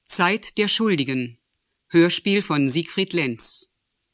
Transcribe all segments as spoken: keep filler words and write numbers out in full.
Zeit der Schuldigen. Hörspiel von Siegfried Lenz.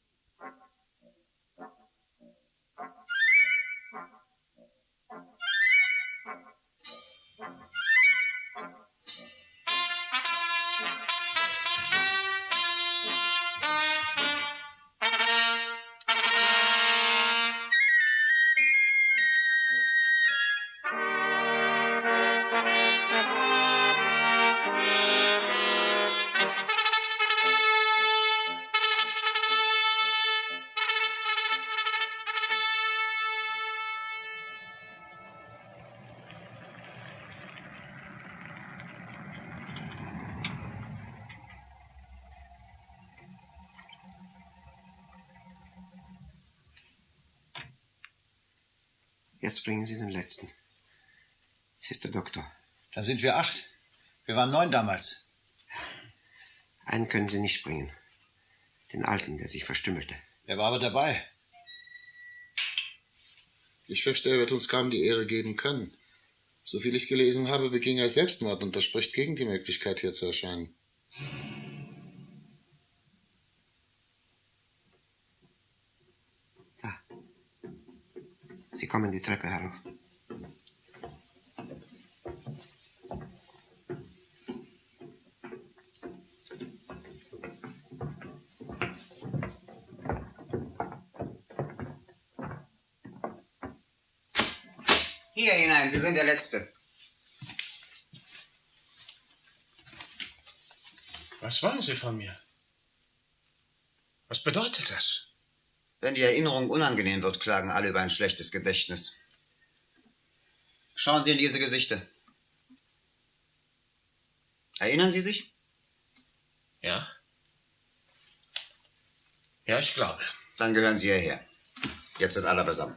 Jetzt bringen Sie den letzten. Es ist der Doktor. Dann sind wir acht. Wir waren neun damals. Einen können Sie nicht bringen. Den Alten, der sich verstümmelte. Er war aber dabei. Ich fürchte, er wird uns kaum die Ehre geben können. Soviel ich gelesen habe, beging er Selbstmord und das spricht gegen die Möglichkeit, hier zu erscheinen. Da. Sie kommen die Treppe herauf. Hier hinein, Sie sind der Letzte. Was wollen Sie von mir? Was bedeutet das? Wenn die Erinnerung unangenehm wird, klagen alle über ein schlechtes Gedächtnis. Schauen Sie in diese Gesichter. Erinnern Sie sich? Ja. Ja, ich glaube. Dann gehören Sie hierher. Jetzt sind alle beisammen.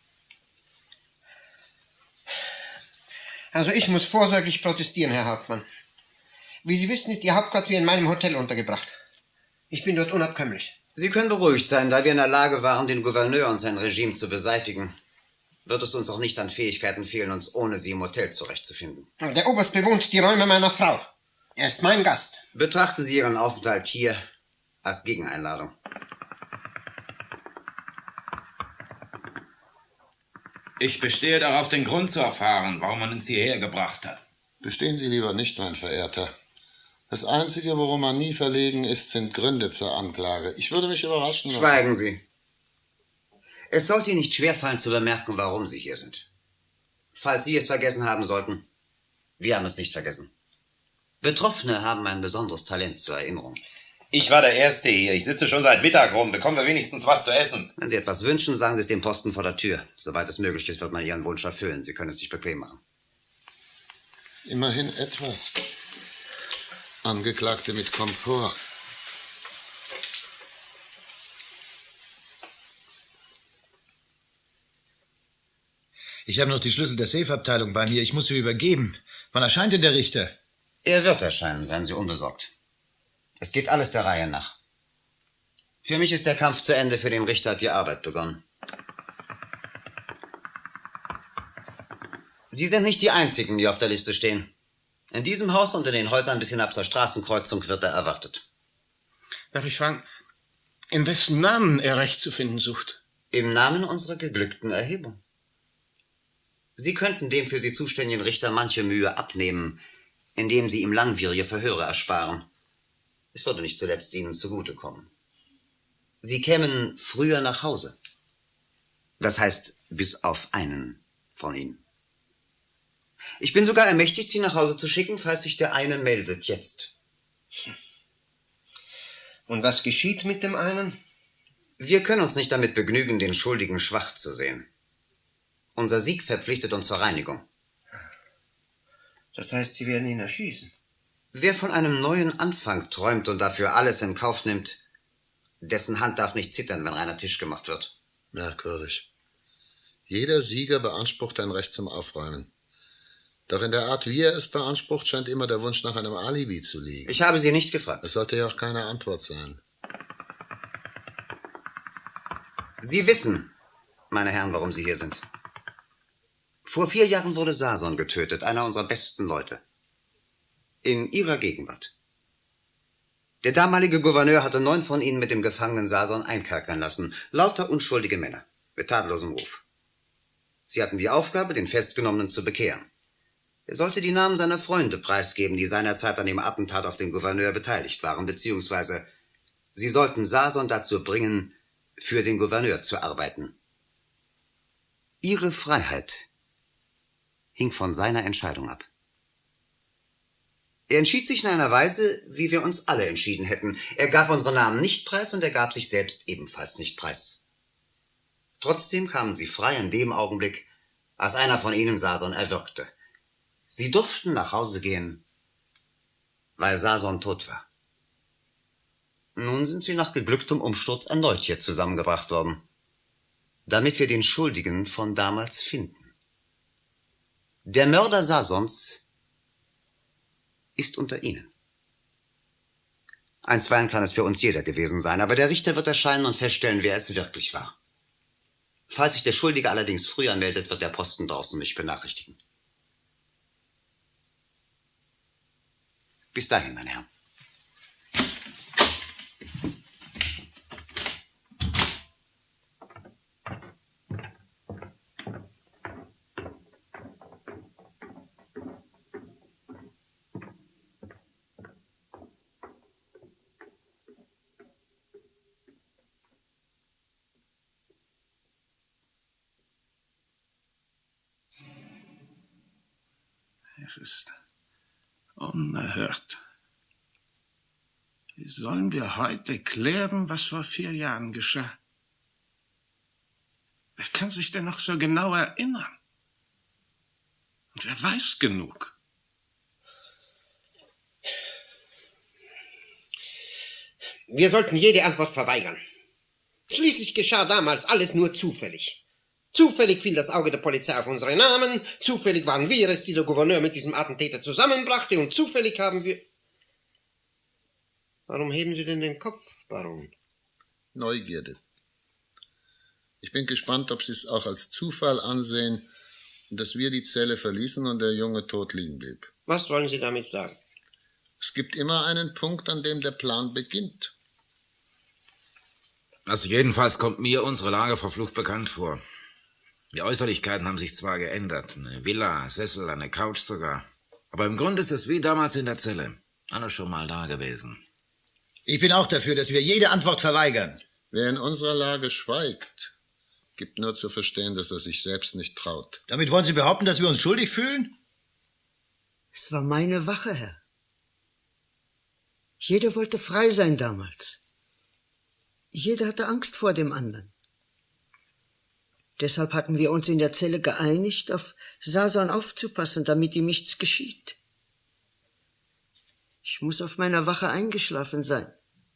Also ich muss vorsorglich protestieren, Herr Hauptmann. Wie Sie wissen, ist Ihr Hauptquartier in meinem Hotel untergebracht. Ich bin dort unabkömmlich. Sie können beruhigt sein, da wir in der Lage waren, den Gouverneur und sein Regime zu beseitigen. Wird es uns auch nicht an Fähigkeiten fehlen, uns ohne Sie im Hotel zurechtzufinden. Der Oberst bewohnt die Räume meiner Frau. Er ist mein Gast. Betrachten Sie Ihren Aufenthalt hier als Gegeneinladung. Ich bestehe darauf, den Grund zu erfahren, warum man uns hierher gebracht hat. Bestehen Sie lieber nicht, mein Verehrter. Das Einzige, worum man nie verlegen ist, sind Gründe zur Anklage. Ich würde mich überraschen... Schweigen Sie. Es sollte Ihnen nicht schwerfallen zu bemerken, warum Sie hier sind. Falls Sie es vergessen haben sollten, wir haben es nicht vergessen. Betroffene haben ein besonderes Talent zur Erinnerung. Ich war der Erste hier. Ich sitze schon seit Mittag rum. Bekommen wir wenigstens was zu essen? Wenn Sie etwas wünschen, sagen Sie es dem Posten vor der Tür. Soweit es möglich ist, wird man Ihren Wunsch erfüllen. Sie können es sich bequem machen. Immerhin etwas. Angeklagte mit Komfort. Ich habe noch die Schlüssel der Safe-Abteilung bei mir. Ich muss sie übergeben. Wann erscheint denn der Richter? Er wird erscheinen, seien Sie unbesorgt. Es geht alles der Reihe nach. Für mich ist der Kampf zu Ende, für den Richter hat die Arbeit begonnen. Sie sind nicht die Einzigen, die auf der Liste stehen. In diesem Haus und in den Häusern bis hinab zur Straßenkreuzung wird er erwartet. Darf ich fragen, in wessen Namen er Recht zu finden sucht? Im Namen unserer geglückten Erhebung. Sie könnten dem für Sie zuständigen Richter manche Mühe abnehmen, indem Sie ihm langwierige Verhöre ersparen. Es würde nicht zuletzt Ihnen zugutekommen. Sie kämen früher nach Hause. Das heißt, bis auf einen von Ihnen. Ich bin sogar ermächtigt, Sie nach Hause zu schicken, falls sich der eine meldet, jetzt. Und was geschieht mit dem einen? Wir können uns nicht damit begnügen, den Schuldigen schwach zu sehen. Unser Sieg verpflichtet uns zur Reinigung. Das heißt, Sie werden ihn erschießen? Wer von einem neuen Anfang träumt und dafür alles in Kauf nimmt, dessen Hand darf nicht zittern, wenn reiner Tisch gemacht wird. Merkwürdig. Jeder Sieger beansprucht ein Recht zum Aufräumen. Doch in der Art, wie er es beansprucht, scheint immer der Wunsch nach einem Alibi zu liegen. Ich habe Sie nicht gefragt. Es sollte ja auch keine Antwort sein. Sie wissen, meine Herren, warum Sie hier sind. Vor vier Jahren wurde Sason getötet, einer unserer besten Leute. In Ihrer Gegenwart. Der damalige Gouverneur hatte neun von ihnen mit dem Gefangenen Sason einkerkern lassen. Lauter unschuldige Männer, mit tadellosem Ruf. Sie hatten die Aufgabe, den Festgenommenen zu bekehren. Er sollte die Namen seiner Freunde preisgeben, die seinerzeit an dem Attentat auf den Gouverneur beteiligt waren, beziehungsweise sie sollten Sason dazu bringen, für den Gouverneur zu arbeiten. Ihre Freiheit hing von seiner Entscheidung ab. Er entschied sich in einer Weise, wie wir uns alle entschieden hätten. Er gab unsere Namen nicht preis und er gab sich selbst ebenfalls nicht preis. Trotzdem kamen sie frei in dem Augenblick, als einer von ihnen Sason erwürgte. Sie durften nach Hause gehen, weil Sason tot war. Nun sind sie nach geglücktem Umsturz erneut hier zusammengebracht worden, damit wir den Schuldigen von damals finden. Der Mörder Sasons ist unter Ihnen. Einstweilen kann es für uns jeder gewesen sein, aber der Richter wird erscheinen und feststellen, wer es wirklich war. Falls sich der Schuldige allerdings früher meldet, wird der Posten draußen mich benachrichtigen. Bis dahin, meine Herren. Es ist unerhört. Wie sollen wir heute klären, was vor vier Jahren geschah? Wer kann sich denn noch so genau erinnern? Und wer weiß genug? Wir sollten jede Antwort verweigern. Schließlich geschah damals alles nur zufällig. Zufällig fiel das Auge der Polizei auf unsere Namen, zufällig waren wir es, die der Gouverneur mit diesem Attentäter zusammenbrachte, und zufällig haben wir... Warum heben Sie denn den Kopf, Baron? Neugierde. Ich bin gespannt, ob Sie es auch als Zufall ansehen, dass wir die Zelle verließen und der Junge tot liegen blieb. Was wollen Sie damit sagen? Es gibt immer einen Punkt, an dem der Plan beginnt. Also jedenfalls kommt mir unsere Lage verflucht bekannt vor. Die Äußerlichkeiten haben sich zwar geändert, eine Villa, Sessel, eine Couch sogar, aber im Grunde ist es wie damals in der Zelle. Alles schon mal da gewesen. Ich bin auch dafür, dass wir jede Antwort verweigern. Wer in unserer Lage schweigt, gibt nur zu verstehen, dass er sich selbst nicht traut. Damit wollen Sie behaupten, dass wir uns schuldig fühlen? Es war meine Wache, Herr. Jeder wollte frei sein damals. Jeder hatte Angst vor dem anderen. Deshalb hatten wir uns in der Zelle geeinigt, auf Sason aufzupassen, damit ihm nichts geschieht. Ich muss auf meiner Wache eingeschlafen sein.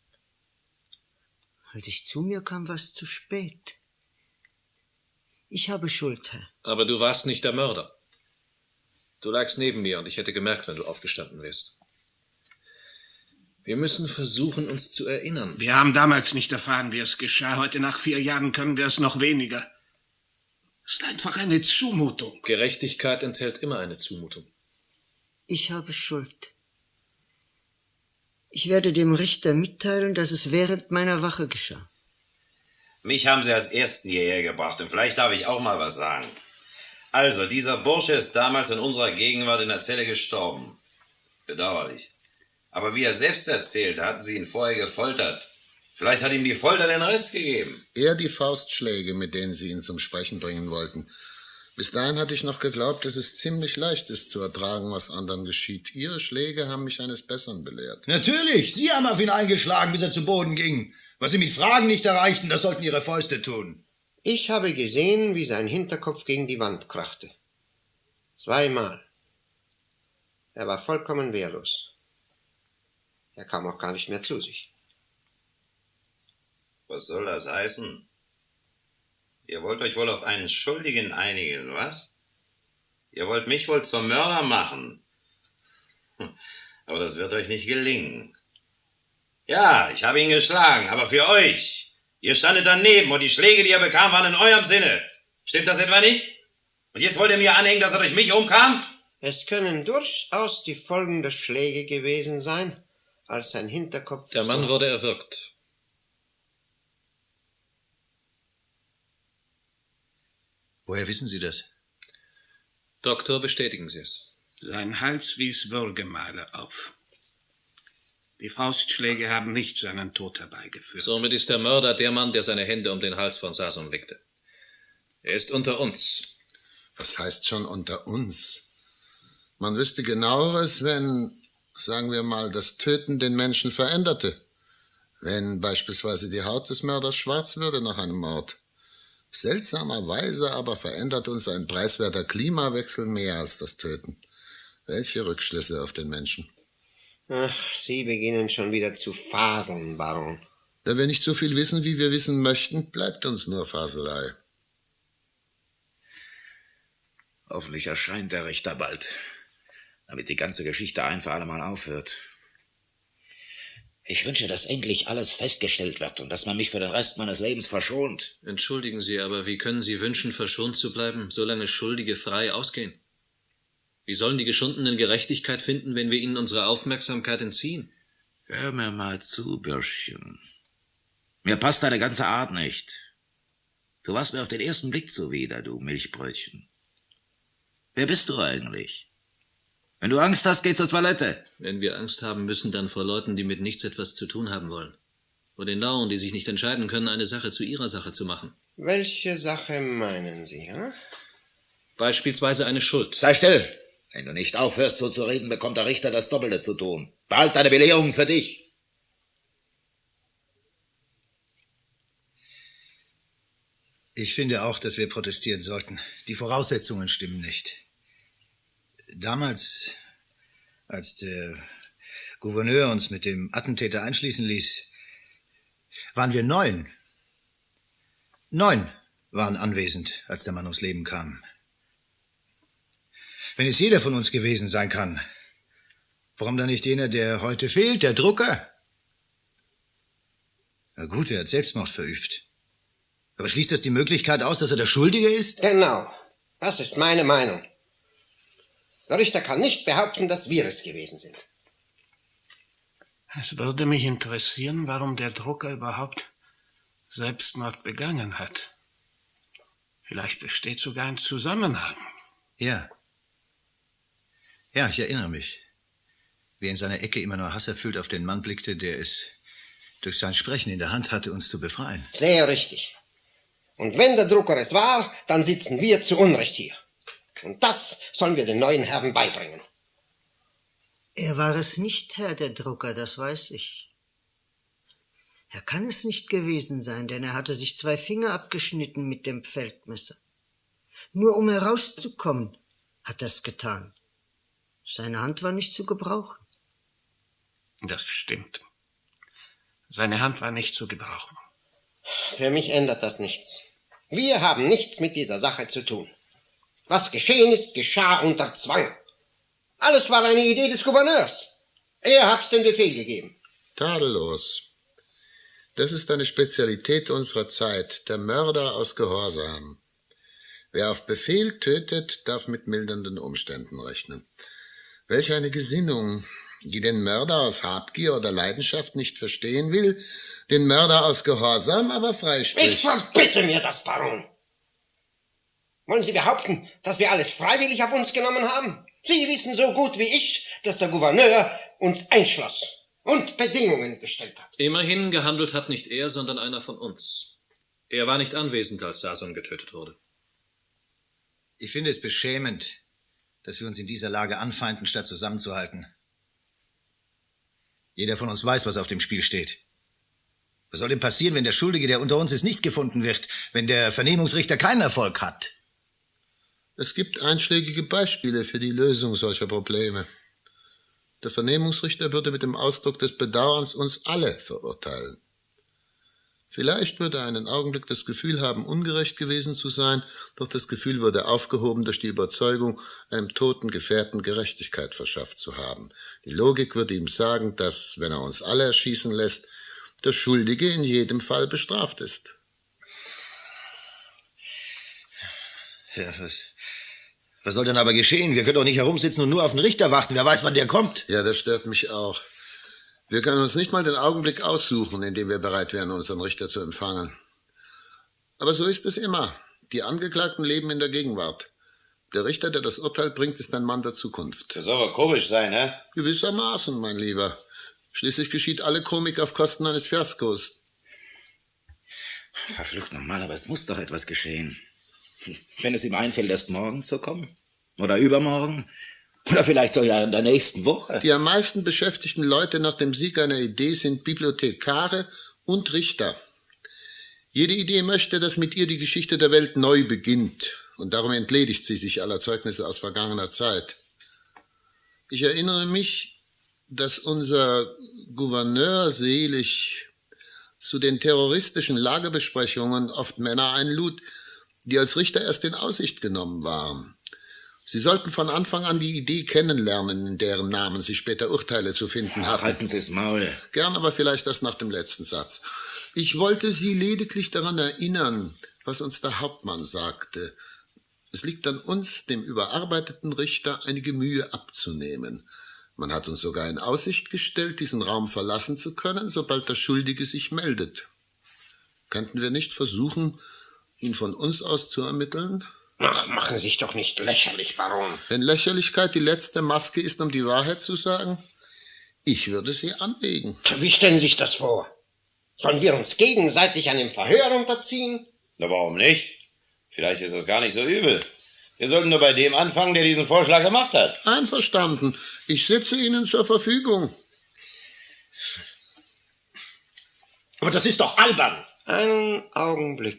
Als ich zu mir kam, war es zu spät. Ich habe Schuld, Herr. Aber du warst nicht der Mörder. Du lagst neben mir und ich hätte gemerkt, wenn du aufgestanden wärst. Wir müssen versuchen, uns zu erinnern. Wir haben damals nicht erfahren, wie es geschah. Heute nach vier Jahren können wir es noch weniger. Es ist einfach eine Zumutung. Gerechtigkeit enthält immer eine Zumutung. Ich habe Schuld. Ich werde dem Richter mitteilen, dass es während meiner Wache geschah. Mich haben Sie als Ersten hierher gebracht und vielleicht darf ich auch mal was sagen. Also, dieser Bursche ist damals in unserer Gegenwart in der Zelle gestorben. Bedauerlich. Aber wie er selbst erzählt, hatten Sie ihn vorher gefoltert. Vielleicht hat ihm die Folter den Rest gegeben. Eher die Faustschläge, mit denen Sie ihn zum Sprechen bringen wollten. Bis dahin hatte ich noch geglaubt, dass es ziemlich leicht ist zu ertragen, was anderen geschieht. Ihre Schläge haben mich eines Besseren belehrt. Natürlich, Sie haben auf ihn eingeschlagen, bis er zu Boden ging. Was Sie mit Fragen nicht erreichten, das sollten Ihre Fäuste tun. Ich habe gesehen, wie sein Hinterkopf gegen die Wand krachte. Zweimal. Er war vollkommen wehrlos. Er kam auch gar nicht mehr zu sich. Was soll das heißen? Ihr wollt euch wohl auf einen Schuldigen einigen, was? Ihr wollt mich wohl zum Mörder machen. Aber das wird euch nicht gelingen. Ja, ich habe ihn geschlagen, aber für euch. Ihr standet daneben und die Schläge, die er bekam, waren in eurem Sinne. Stimmt das etwa nicht? Und jetzt wollt ihr mir anhängen, dass er durch mich umkam? Es können durchaus die Folgen der Schläge gewesen sein, als sein Hinterkopf... Der Mann so wurde erwürgt. Woher wissen Sie das? Doktor, bestätigen Sie es. Sein Hals wies Würgemale auf. Die Faustschläge haben nicht seinen Tod herbeigeführt. Somit ist der Mörder der Mann, der seine Hände um den Hals von Sason legte. Er ist unter uns. Was heißt schon unter uns? Man wüsste genaueres, wenn, sagen wir mal, das Töten den Menschen veränderte. Wenn beispielsweise die Haut des Mörders schwarz würde nach einem Mord. Seltsamerweise aber verändert uns ein preiswerter Klimawechsel mehr als das Töten. Welche Rückschlüsse auf den Menschen? Ach, Sie beginnen schon wieder zu faseln, Baron. Da wir nicht so viel wissen, wie wir wissen möchten, bleibt uns nur Faselei. Hoffentlich erscheint der Richter bald, damit die ganze Geschichte ein für alle Mal aufhört. Ich wünsche, dass endlich alles festgestellt wird und dass man mich für den Rest meines Lebens verschont. Entschuldigen Sie, aber wie können Sie wünschen, verschont zu bleiben, solange Schuldige frei ausgehen? Wie sollen die Geschundenen Gerechtigkeit finden, wenn wir ihnen unsere Aufmerksamkeit entziehen? Hör mir mal zu, Bürschchen. Mir passt deine ganze Art nicht. Du warst mir auf den ersten Blick zuwider, du Milchbrötchen. Wer bist du eigentlich? Wenn du Angst hast, geh zur Toilette. Wenn wir Angst haben müssen, dann vor Leuten, die mit nichts etwas zu tun haben wollen. Vor den Lauern, die sich nicht entscheiden können, eine Sache zu ihrer Sache zu machen. Welche Sache meinen Sie, hm? Beispielsweise eine Schuld. Sei still! Wenn du nicht aufhörst, so zu reden, bekommt der Richter das Doppelte zu tun. Behalt deine Belehrung für dich. Ich finde auch, dass wir protestieren sollten. Die Voraussetzungen stimmen nicht. Damals, als der Gouverneur uns mit dem Attentäter einschließen ließ, waren wir neun. Neun waren anwesend, als der Mann ums Leben kam. Wenn es jeder von uns gewesen sein kann, warum dann nicht jener, der heute fehlt, der Drucker? Na gut, er hat Selbstmord verübt. Aber schließt das die Möglichkeit aus, dass er der Schuldige ist? Genau. Das ist meine Meinung. Der Richter kann nicht behaupten, dass wir es gewesen sind. Es würde mich interessieren, warum der Drucker überhaupt Selbstmord begangen hat. Vielleicht besteht sogar ein Zusammenhang. Ja. Ja, ich erinnere mich. Wie er in seiner Ecke immer nur hasserfüllt auf den Mann blickte, der es durch sein Sprechen in der Hand hatte, uns zu befreien. Sehr richtig. Und wenn der Drucker es war, dann sitzen wir zu Unrecht hier. Und das sollen wir den neuen Herren beibringen. Er war es nicht, Herr, der Drucker, das weiß ich. Er kann es nicht gewesen sein, denn er hatte sich zwei Finger abgeschnitten mit dem Feldmesser. Nur um herauszukommen, hat er es getan. Seine Hand war nicht zu gebrauchen. Das stimmt. Seine Hand war nicht zu gebrauchen. Für mich ändert das nichts. Wir haben nichts mit dieser Sache zu tun. Was geschehen ist, geschah unter Zwang. Alles war eine Idee des Gouverneurs. Er hat den Befehl gegeben. Tadellos. Das ist eine Spezialität unserer Zeit, der Mörder aus Gehorsam. Wer auf Befehl tötet, darf mit mildernden Umständen rechnen. Welch eine Gesinnung, die den Mörder aus Habgier oder Leidenschaft nicht verstehen will, den Mörder aus Gehorsam aber freispricht. Ich verbitte mir das, Baron. Wollen Sie behaupten, dass wir alles freiwillig auf uns genommen haben? Sie wissen so gut wie ich, dass der Gouverneur uns einschloss und Bedingungen gestellt hat. Immerhin gehandelt hat nicht er, sondern einer von uns. Er war nicht anwesend, als Sason getötet wurde. Ich finde es beschämend, dass wir uns in dieser Lage anfeinden, statt zusammenzuhalten. Jeder von uns weiß, was auf dem Spiel steht. Was soll denn passieren, wenn der Schuldige, der unter uns ist, nicht gefunden wird, wenn der Vernehmungsrichter keinen Erfolg hat? Es gibt einschlägige Beispiele für die Lösung solcher Probleme. Der Vernehmungsrichter würde mit dem Ausdruck des Bedauerns uns alle verurteilen. Vielleicht würde er einen Augenblick das Gefühl haben, ungerecht gewesen zu sein, doch das Gefühl würde aufgehoben durch die Überzeugung, einem toten Gefährten Gerechtigkeit verschafft zu haben. Die Logik würde ihm sagen, dass, wenn er uns alle erschießen lässt, der Schuldige in jedem Fall bestraft ist. Ja, was, was soll denn aber geschehen? Wir können doch nicht herumsitzen und nur auf den Richter warten. Wer weiß, wann der kommt. Ja, das stört mich auch. Wir können uns nicht mal den Augenblick aussuchen, in dem wir bereit wären, unseren Richter zu empfangen. Aber so ist es immer. Die Angeklagten leben in der Gegenwart. Der Richter, der das Urteil bringt, ist ein Mann der Zukunft. Das soll aber komisch sein, hä? Gewissermaßen, mein Lieber. Schließlich geschieht alle Komik auf Kosten eines Fiaskos. Verflucht nochmal, aber es muss doch etwas geschehen. Wenn es ihm einfällt, erst morgen zu kommen. Oder übermorgen. Oder vielleicht sogar in der nächsten Woche. Die am meisten beschäftigten Leute nach dem Sieg einer Idee sind Bibliothekare und Richter. Jede Idee möchte, dass mit ihr die Geschichte der Welt neu beginnt. Und darum entledigt sie sich aller Zeugnisse aus vergangener Zeit. Ich erinnere mich, dass unser Gouverneur selig zu den terroristischen Lagebesprechungen oft Männer einlud, die als Richter erst in Aussicht genommen waren. Sie sollten von Anfang an die Idee kennenlernen, in deren Namen sie später Urteile zu finden hatten. Halten Sie das Maul. Gern, aber vielleicht erst nach dem letzten Satz. Ich wollte Sie lediglich daran erinnern, was uns der Hauptmann sagte. Es liegt an uns, dem überarbeiteten Richter, einige Mühe abzunehmen. Man hat uns sogar in Aussicht gestellt, diesen Raum verlassen zu können, sobald der Schuldige sich meldet. Könnten wir nicht versuchen, ihn von uns aus zu ermitteln? Ach, machen Sie sich doch nicht lächerlich, Baron. Wenn Lächerlichkeit die letzte Maske ist, um die Wahrheit zu sagen, ich würde sie anlegen. Wie stellen Sie sich das vor? Sollen wir uns gegenseitig einem Verhör unterziehen? Na, warum nicht? Vielleicht ist das gar nicht so übel. Wir sollten nur bei dem anfangen, der diesen Vorschlag gemacht hat. Einverstanden. Ich sitze Ihnen zur Verfügung. Aber das ist doch albern. Einen Augenblick.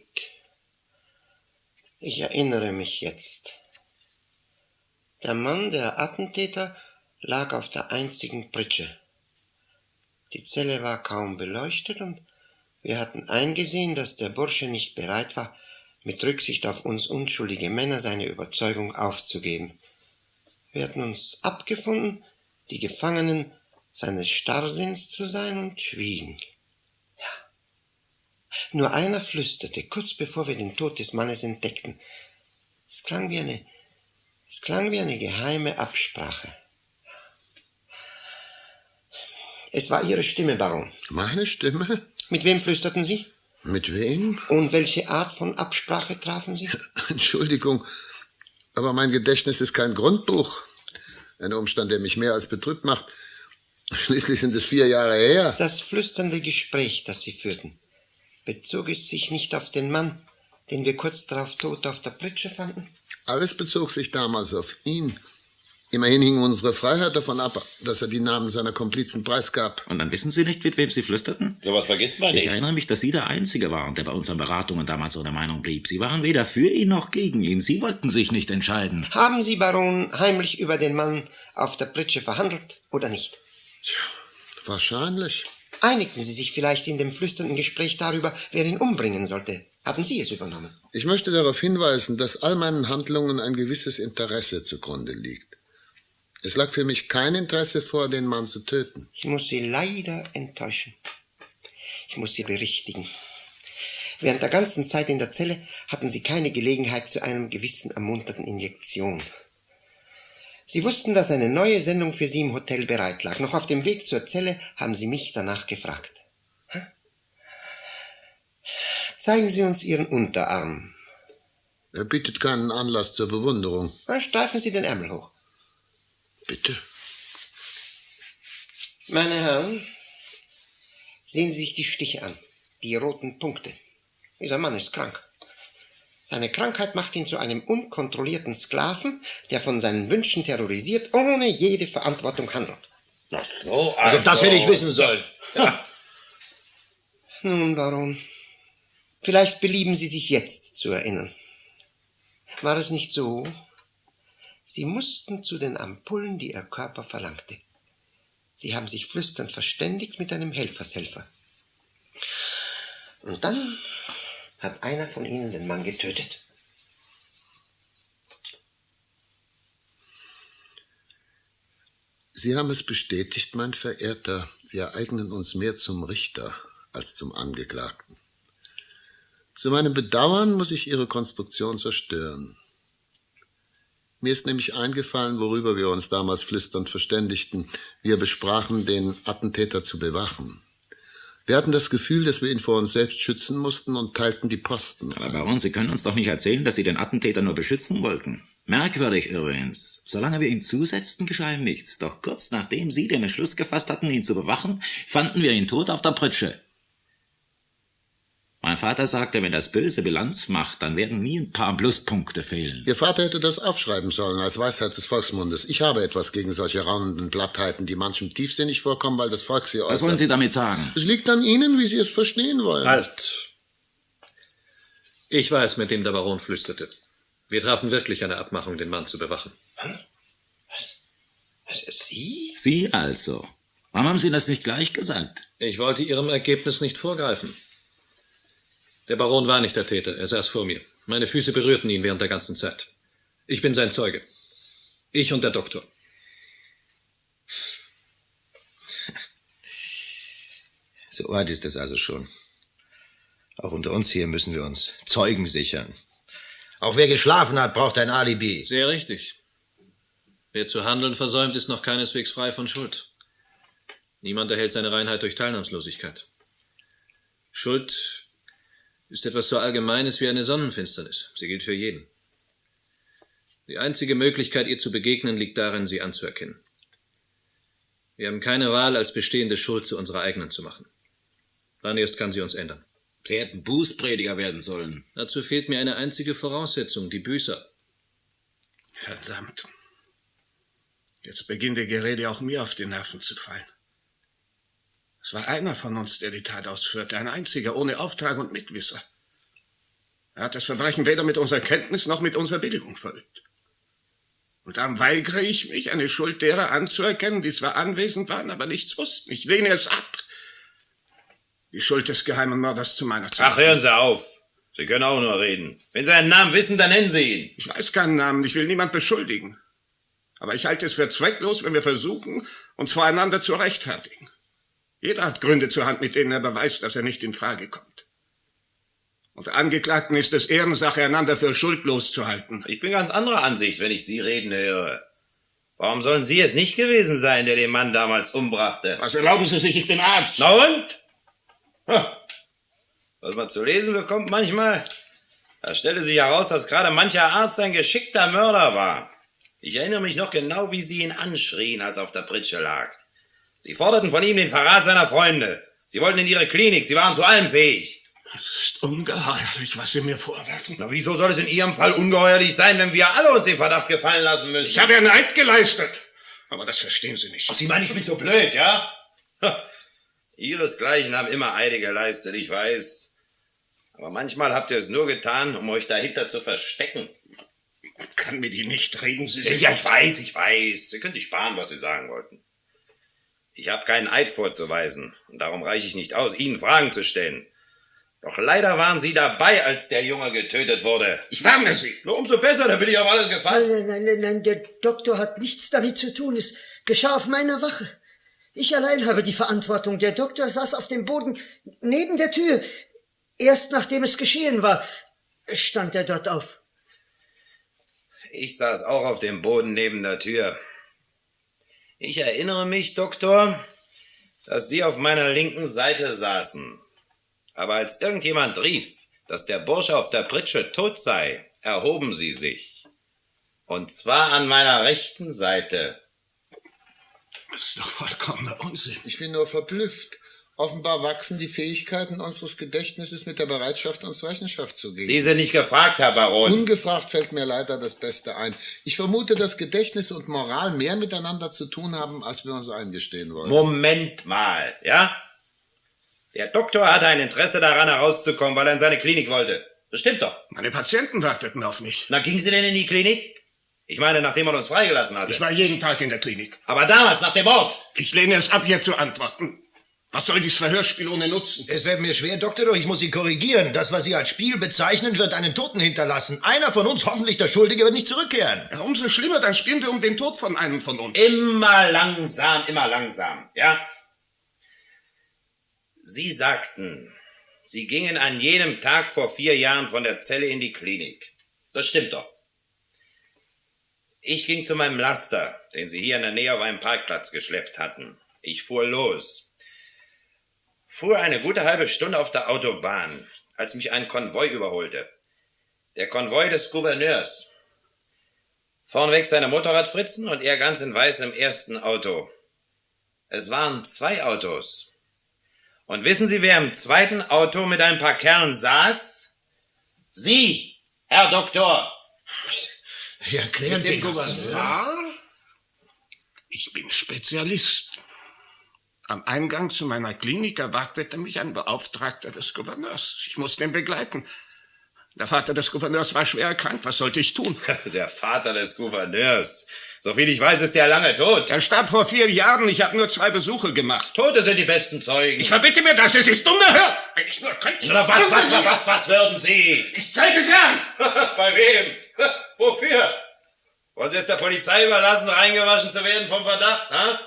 Ich erinnere mich jetzt. Der Mann, der Attentäter, lag auf der einzigen Pritsche. Die Zelle war kaum beleuchtet und wir hatten eingesehen, dass der Bursche nicht bereit war, mit Rücksicht auf uns unschuldige Männer seine Überzeugung aufzugeben. Wir hatten uns abgefunden, die Gefangenen seines Starrsinns zu sein und schwiegen. Ja. Nur einer flüsterte, kurz bevor wir den Tod des Mannes entdeckten. Es klang wie eine, es klang wie eine geheime Absprache. Es war Ihre Stimme, Baron. Meine Stimme? Mit wem flüsterten Sie? Mit wem? Und welche Art von Absprache trafen Sie? Entschuldigung, aber mein Gedächtnis ist kein Grundbuch. Ein Umstand, der mich mehr als betrübt macht. Schließlich sind es vier Jahre her. Das flüsternde Gespräch, das Sie führten, bezog es sich nicht auf den Mann, den wir kurz darauf tot auf der Pritsche fanden? Alles bezog sich damals auf ihn. Immerhin hing unsere Freiheit davon ab, dass er die Namen seiner Komplizen preisgab. Und dann wissen Sie nicht, mit wem Sie flüsterten? Sowas vergisst man nicht. Ich erinnere mich, dass Sie der Einzige waren, der bei unseren Beratungen damals ohne Meinung blieb. Sie waren weder für ihn noch gegen ihn. Sie wollten sich nicht entscheiden. Haben Sie, Baron, heimlich über den Mann auf der Pritsche verhandelt oder nicht? Tja, wahrscheinlich. Einigten Sie sich vielleicht in dem flüsternden Gespräch darüber, wer ihn umbringen sollte? Hatten Sie es übernommen? Ich möchte darauf hinweisen, dass all meinen Handlungen ein gewisses Interesse zugrunde liegt. Es lag für mich kein Interesse vor, den Mann zu töten. Ich muss Sie leider enttäuschen. Ich muss Sie berichtigen. Während der ganzen Zeit in der Zelle hatten Sie keine Gelegenheit zu einem gewissen ermunternden Injektion. Sie wussten, dass eine neue Sendung für Sie im Hotel bereit lag. Noch auf dem Weg zur Zelle haben Sie mich danach gefragt. Hm? Zeigen Sie uns Ihren Unterarm. Er bietet keinen Anlass zur Bewunderung. Dann streifen Sie den Ärmel hoch. Bitte. Meine Herren, sehen Sie sich die Stiche an, die roten Punkte. Dieser Mann ist krank. Seine Krankheit macht ihn zu einem unkontrollierten Sklaven, der von seinen Wünschen terrorisiert, ohne jede Verantwortung handelt. Ach so, Also das hätte ich wissen sollen. Ja. Nun, Baron, vielleicht belieben Sie sich jetzt zu erinnern. War es nicht so? Sie mussten zu den Ampullen, die Ihr Körper verlangte. Sie haben sich flüsternd verständigt mit einem Helfershelfer. Und dann hat einer von Ihnen den Mann getötet. Sie haben es bestätigt, mein Verehrter. Wir eignen uns mehr zum Richter als zum Angeklagten. Zu meinem Bedauern muss ich Ihre Konstruktion zerstören. Mir ist nämlich eingefallen, worüber wir uns damals flüsternd verständigten. Wir besprachen, den Attentäter zu bewachen. Wir hatten das Gefühl, dass wir ihn vor uns selbst schützen mussten und teilten die Posten. Aber Baron, Sie können uns doch nicht erzählen, dass Sie den Attentäter nur beschützen wollten. Merkwürdig übrigens. Solange wir ihm zusetzten, geschah ihm nichts. Doch kurz nachdem Sie den Entschluss gefasst hatten, ihn zu bewachen, fanden wir ihn tot auf der Pritsche. Mein Vater sagte, wenn das Böse Bilanz macht, dann werden nie ein paar Pluspunkte fehlen. Ihr Vater hätte das aufschreiben sollen als Weisheit des Volksmundes. Ich habe etwas gegen solche raunenden Plattheiten, die manchem tiefsinnig vorkommen, weil das Volk sie äußert. Was wollen Sie damit sagen? Es liegt an Ihnen, wie Sie es verstehen wollen. Halt! Ich weiß, mit dem der Baron flüsterte. Wir trafen wirklich eine Abmachung, den Mann zu bewachen. Was ist Sie? Sie also. Warum haben Sie das nicht gleich gesagt? Ich wollte Ihrem Ergebnis nicht vorgreifen. Der Baron war nicht der Täter, er saß vor mir. Meine Füße berührten ihn während der ganzen Zeit. Ich bin sein Zeuge. Ich und der Doktor. So weit ist es also schon. Auch unter uns hier müssen wir uns Zeugen sichern. Auch wer geschlafen hat, braucht ein Alibi. Sehr richtig. Wer zu handeln versäumt, ist noch keineswegs frei von Schuld. Niemand erhält seine Reinheit durch Teilnahmslosigkeit. Schuld ist etwas so Allgemeines wie eine Sonnenfinsternis. Sie gilt für jeden. Die einzige Möglichkeit, ihr zu begegnen, liegt darin, sie anzuerkennen. Wir haben keine Wahl, als bestehende Schuld zu unserer eigenen zu machen. Dann erst kann sie uns ändern. Sie hätten Bußprediger werden sollen. Dazu fehlt mir eine einzige Voraussetzung, die Büßer. Verdammt. Jetzt beginnt ihr Gerede auch mir auf die Nerven zu fallen. Es war einer von uns, der die Tat ausführte, ein einziger, ohne Auftrag und Mitwisser. Er hat das Verbrechen weder mit unserer Kenntnis noch mit unserer Billigung verübt. Und dann weigere ich mich, eine Schuld derer anzuerkennen, die zwar anwesend waren, aber nichts wussten. Ich lehne es ab, die Schuld des geheimen Mörders zu meiner Zeit. Ach, hören Sie auf. Sie können auch nur reden. Wenn Sie einen Namen wissen, dann nennen Sie ihn. Ich weiß keinen Namen, ich will niemand beschuldigen. Aber ich halte es für zwecklos, wenn wir versuchen, uns voreinander zu rechtfertigen. Jeder hat Gründe zur Hand, mit denen er beweist, dass er nicht in Frage kommt. Unter Angeklagten ist es Ehrensache, einander für schuldlos zu halten. Ich bin ganz anderer Ansicht, wenn ich Sie reden höre. Warum sollen Sie es nicht gewesen sein, der den Mann damals umbrachte? Was erlauben Sie sich? Ich bin Arzt. Na und? Ha. Was man zu lesen bekommt manchmal, da stellte sich heraus, dass gerade mancher Arzt ein geschickter Mörder war. Ich erinnere mich noch genau, wie Sie ihn anschrien, als er auf der Pritsche lag. Sie forderten von ihm den Verrat seiner Freunde. Sie wollten in Ihre Klinik, Sie waren zu allem fähig. Das ist ungeheuerlich, was Sie mir vorwerfen. Na, wieso soll es in Ihrem Fall ungeheuerlich sein, wenn wir alle uns den Verdacht gefallen lassen müssen? Ich habe ja einen Eid geleistet. Aber das verstehen Sie nicht. Ach, Sie meinen, ich bin so blöd, ja? Ihresgleichen haben immer Eide geleistet, ich weiß. Aber manchmal habt ihr es nur getan, um euch dahinter zu verstecken. Kann mir die nicht reden, Sie sind... Ja, ich weiß, ich weiß. Sie können sich sparen, was Sie sagen wollten. Ich habe keinen Eid vorzuweisen und darum reiche ich nicht aus, Ihnen Fragen zu stellen. Doch leider waren Sie dabei, als der Junge getötet wurde. Ich warne Sie. Nur umso besser, da bin ich auf alles gefasst. Nein, nein, nein, nein, der Doktor hat nichts damit zu tun. Es geschah auf meiner Wache. Ich allein habe die Verantwortung. Der Doktor saß auf dem Boden neben der Tür. Erst nachdem es geschehen war, stand er dort auf. Ich saß auch auf dem Boden neben der Tür. Ich erinnere mich, Doktor, dass Sie auf meiner linken Seite saßen. Aber als irgendjemand rief, dass der Bursche auf der Pritsche tot sei, erhoben Sie sich. Und zwar an meiner rechten Seite. Das ist doch vollkommener Unsinn. Ich bin nur verblüfft. Offenbar wachsen die Fähigkeiten unseres Gedächtnisses mit der Bereitschaft, uns Rechenschaft zu geben. Sie sind nicht gefragt, Herr Baron. Ungefragt fällt mir leider das Beste ein. Ich vermute, dass Gedächtnis und Moral mehr miteinander zu tun haben, als wir uns eingestehen wollen. Moment mal, ja? Der Doktor hatte ein Interesse daran, herauszukommen, weil er in seine Klinik wollte. Das stimmt doch. Meine Patienten warteten auf mich. Na, gingen Sie denn in die Klinik? Ich meine, nachdem man uns freigelassen hatte. Ich war jeden Tag in der Klinik. Aber damals, nach dem Mord. Ich lehne es ab, hier zu antworten. Was soll dieses Verhörspiel ohne Nutzen? Es wird mir schwer, Doktor, doch ich muss Sie korrigieren. Das, was Sie als Spiel bezeichnen, wird einen Toten hinterlassen. Einer von uns, hoffentlich der Schuldige, wird nicht zurückkehren. Ja, umso schlimmer, dann spielen wir um den Tod von einem von uns. Immer langsam, immer langsam, ja? Sie sagten, Sie gingen an jenem Tag vor vier Jahren von der Zelle in die Klinik. Das stimmt doch. Ich ging zu meinem Laster, den Sie hier in der Nähe auf einem Parkplatz geschleppt hatten. Ich fuhr los. Fuhr eine gute halbe Stunde auf der Autobahn, als mich ein Konvoi überholte. Der Konvoi des Gouverneurs. Vornweg seine Motorradfritzen und er ganz in weiß im ersten Auto. Es waren zwei Autos. Und wissen Sie, wer im zweiten Auto mit ein paar Kerlen saß? Sie, Herr Doktor. Ja, erklären Sie das. Ja? Ich bin Spezialist. Am Eingang zu meiner Klinik erwartete mich ein Beauftragter des Gouverneurs. Ich musste ihn begleiten. Der Vater des Gouverneurs war schwer erkrankt. Was sollte ich tun? Der Vater des Gouverneurs. Soviel ich weiß, ist der lange tot. Er starb vor vier Jahren. Ich habe nur zwei Besuche gemacht. Tote sind die besten Zeugen. Ich verbitte mir das. Es ist unerhört. Wenn ich nur könnte. Na, was, was, was, was, was würden Sie? Ich zeige es an. Bei wem? Wofür? Wollen Sie es der Polizei überlassen, reingewaschen zu werden vom Verdacht, ha?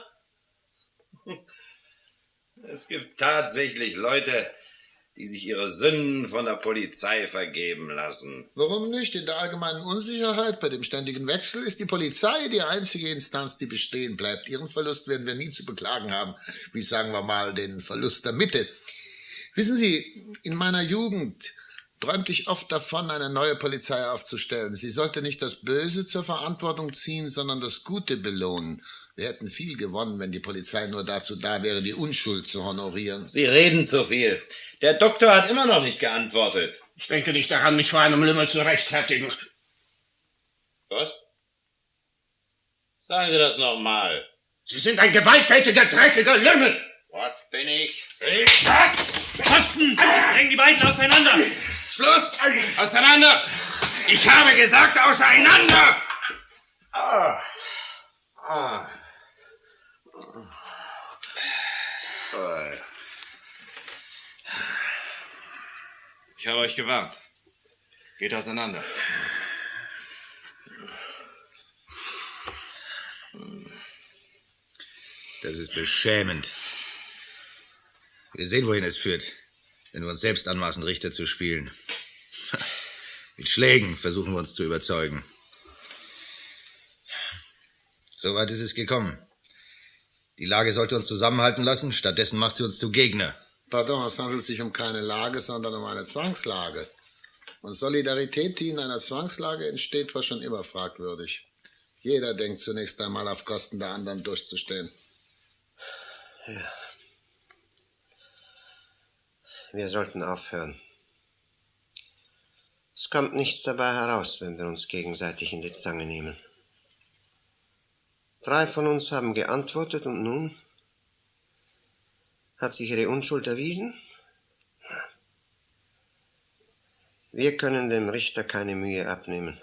Es gibt tatsächlich Leute, die sich ihre Sünden von der Polizei vergeben lassen. Warum nicht? In der allgemeinen Unsicherheit, bei dem ständigen Wechsel, ist die Polizei die einzige Instanz, die bestehen bleibt. Ihren Verlust werden wir nie zu beklagen haben, wie sagen wir mal den Verlust der Mitte. Wissen Sie, in meiner Jugend träumte ich oft davon, eine neue Polizei aufzustellen. Sie sollte nicht das Böse zur Verantwortung ziehen, sondern das Gute belohnen. Wir hätten viel gewonnen, wenn die Polizei nur dazu da wäre, die Unschuld zu honorieren. Sie reden zu viel. Der Doktor hat immer noch nicht geantwortet. Ich denke nicht daran, mich vor einem Lümmel zu rechtfertigen. Was? Sagen Sie das nochmal. Sie sind ein gewalttätiger, dreckiger Lümmel. Was bin ich? Was? Posten! Bring die beiden auseinander! Schluss! Auseinander! Ich habe gesagt, auseinander! Ah. Ah. Ich habe euch gewarnt. Geht auseinander. Das ist beschämend. Wir sehen, wohin es führt, wenn wir uns selbst anmaßen, Richter zu spielen. Mit Schlägen versuchen wir uns zu überzeugen. Soweit ist es gekommen. Die Lage sollte uns zusammenhalten lassen, stattdessen macht sie uns zu Gegner. Pardon, es handelt sich um keine Lage, sondern um eine Zwangslage. Und Solidarität, die in einer Zwangslage entsteht, war schon immer fragwürdig. Jeder denkt zunächst einmal auf Kosten der anderen durchzustehen. Ja. Wir sollten aufhören. Es kommt nichts dabei heraus, wenn wir uns gegenseitig in die Zange nehmen. Drei von uns haben geantwortet und nun? Hat sich ihre Unschuld erwiesen? Wir können dem Richter keine Mühe abnehmen.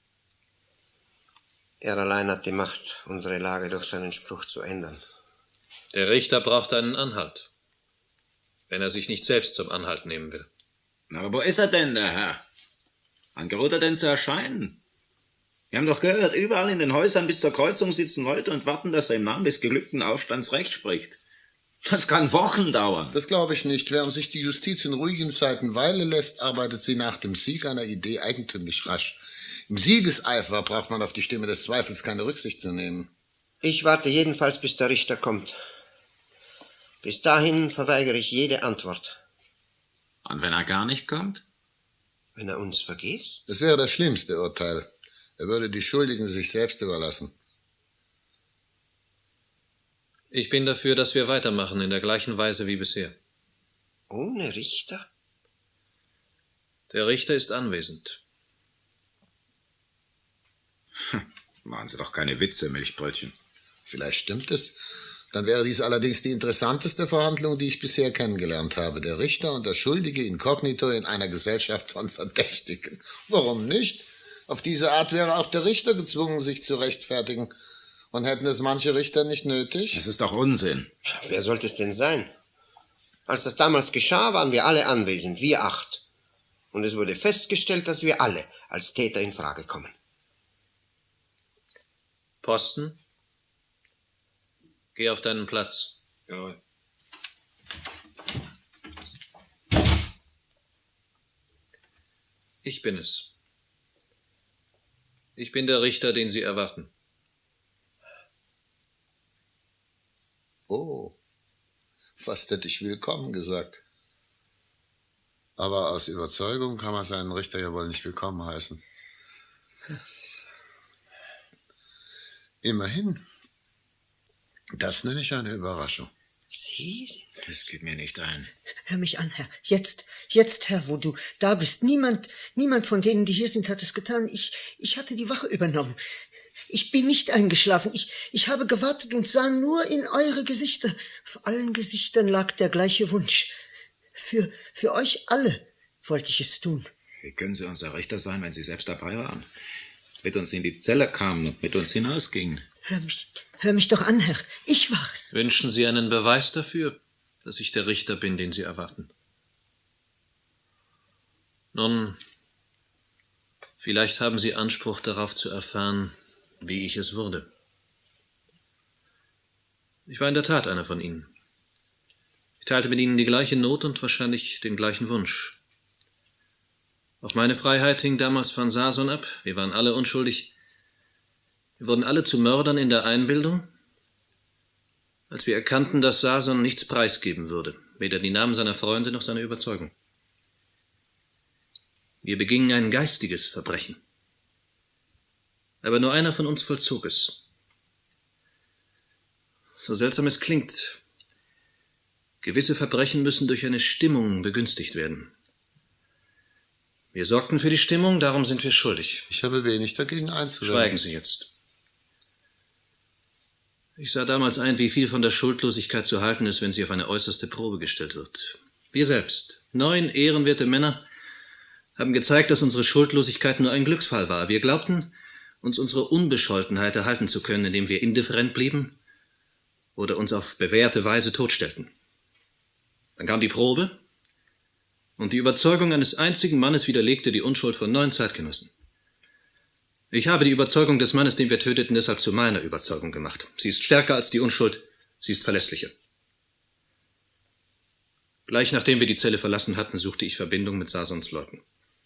Er allein hat die Macht, unsere Lage durch seinen Spruch zu ändern. Der Richter braucht einen Anhalt, wenn er sich nicht selbst zum Anhalt nehmen will. Na, aber wo ist er denn, der Herr? Wann droht er denn zu erscheinen? Wir haben doch gehört, überall in den Häusern bis zur Kreuzung sitzen Leute und warten, dass er im Namen des geglückten Aufstands Recht spricht. Das kann Wochen dauern. Das glaube ich nicht. Während sich die Justiz in ruhigen Zeiten Weile lässt, arbeitet sie nach dem Sieg einer Idee eigentümlich rasch. Im Siegeseifer braucht man auf die Stimme des Zweifels keine Rücksicht zu nehmen. Ich warte jedenfalls, bis der Richter kommt. Bis dahin verweigere ich jede Antwort. Und wenn er gar nicht kommt? Wenn er uns vergisst? Das wäre das schlimmste Urteil. Er würde die Schuldigen sich selbst überlassen. Ich bin dafür, dass wir weitermachen in der gleichen Weise wie bisher. Ohne Richter? Der Richter ist anwesend. Hm, machen Sie doch keine Witze, Milchbrötchen. Vielleicht stimmt es. Dann wäre dies allerdings die interessanteste Verhandlung, die ich bisher kennengelernt habe. Der Richter und der Schuldige inkognito in einer Gesellschaft von Verdächtigen. Warum nicht? Auf diese Art wäre auch der Richter gezwungen, sich zu rechtfertigen. Und hätten es manche Richter nicht nötig? Das ist doch Unsinn. Wer sollte es denn sein? Als das damals geschah, waren wir alle anwesend, wir acht. Und es wurde festgestellt, dass wir alle als Täter in Frage kommen. Posten, geh auf deinen Platz. Jawohl. Ich bin es. Ich bin der Richter, den Sie erwarten. Oh, fast hätte ich willkommen gesagt. Aber aus Überzeugung kann man seinen Richter ja wohl nicht willkommen heißen. Immerhin. Das nenne ich eine Überraschung. Sie sind... Das geht mir nicht ein. Hör mich an, Herr. Jetzt, jetzt, Herr, wo du da bist. Niemand, niemand von denen, die hier sind, hat es getan. Ich, ich hatte die Wache übernommen. Ich bin nicht eingeschlafen. Ich, ich habe gewartet und sah nur in eure Gesichter. Auf allen Gesichtern lag der gleiche Wunsch. Für, für euch alle wollte ich es tun. Wie können Sie unser Richter sein, wenn Sie selbst dabei waren? Mit uns in die Zelle kamen und mit uns hinausgingen? Hör mich, hör mich doch an, Herr. Ich war's. Wünschen Sie einen Beweis dafür, dass ich der Richter bin, den Sie erwarten? Nun, vielleicht haben Sie Anspruch darauf zu erfahren, wie ich es wurde. Ich war in der Tat einer von Ihnen. Ich teilte mit Ihnen die gleiche Not und wahrscheinlich den gleichen Wunsch. Auch meine Freiheit hing damals von Sason ab. Wir waren alle unschuldig. Wir wurden alle zu Mördern in der Einbildung, als wir erkannten, dass Sason nichts preisgeben würde, weder die Namen seiner Freunde noch seine Überzeugung. Wir begingen ein geistiges Verbrechen. Aber nur einer von uns vollzog es. So seltsam es klingt, gewisse Verbrechen müssen durch eine Stimmung begünstigt werden. Wir sorgten für die Stimmung, darum sind wir schuldig. Ich habe wenig dagegen einzuwenden. Schweigen Sie jetzt. Ich sah damals ein, wie viel von der Schuldlosigkeit zu halten ist, wenn sie auf eine äußerste Probe gestellt wird. Wir selbst, neun ehrenwerte Männer, haben gezeigt, dass unsere Schuldlosigkeit nur ein Glücksfall war. Wir glaubten, uns unsere Unbescholtenheit erhalten zu können, indem wir indifferent blieben oder uns auf bewährte Weise totstellten. Dann kam die Probe, und die Überzeugung eines einzigen Mannes widerlegte die Unschuld von neun Zeitgenossen. Ich habe die Überzeugung des Mannes, den wir töteten, deshalb zu meiner Überzeugung gemacht. Sie ist stärker als die Unschuld, sie ist verlässlicher. Gleich nachdem wir die Zelle verlassen hatten, suchte ich Verbindung mit Sasons Leuten.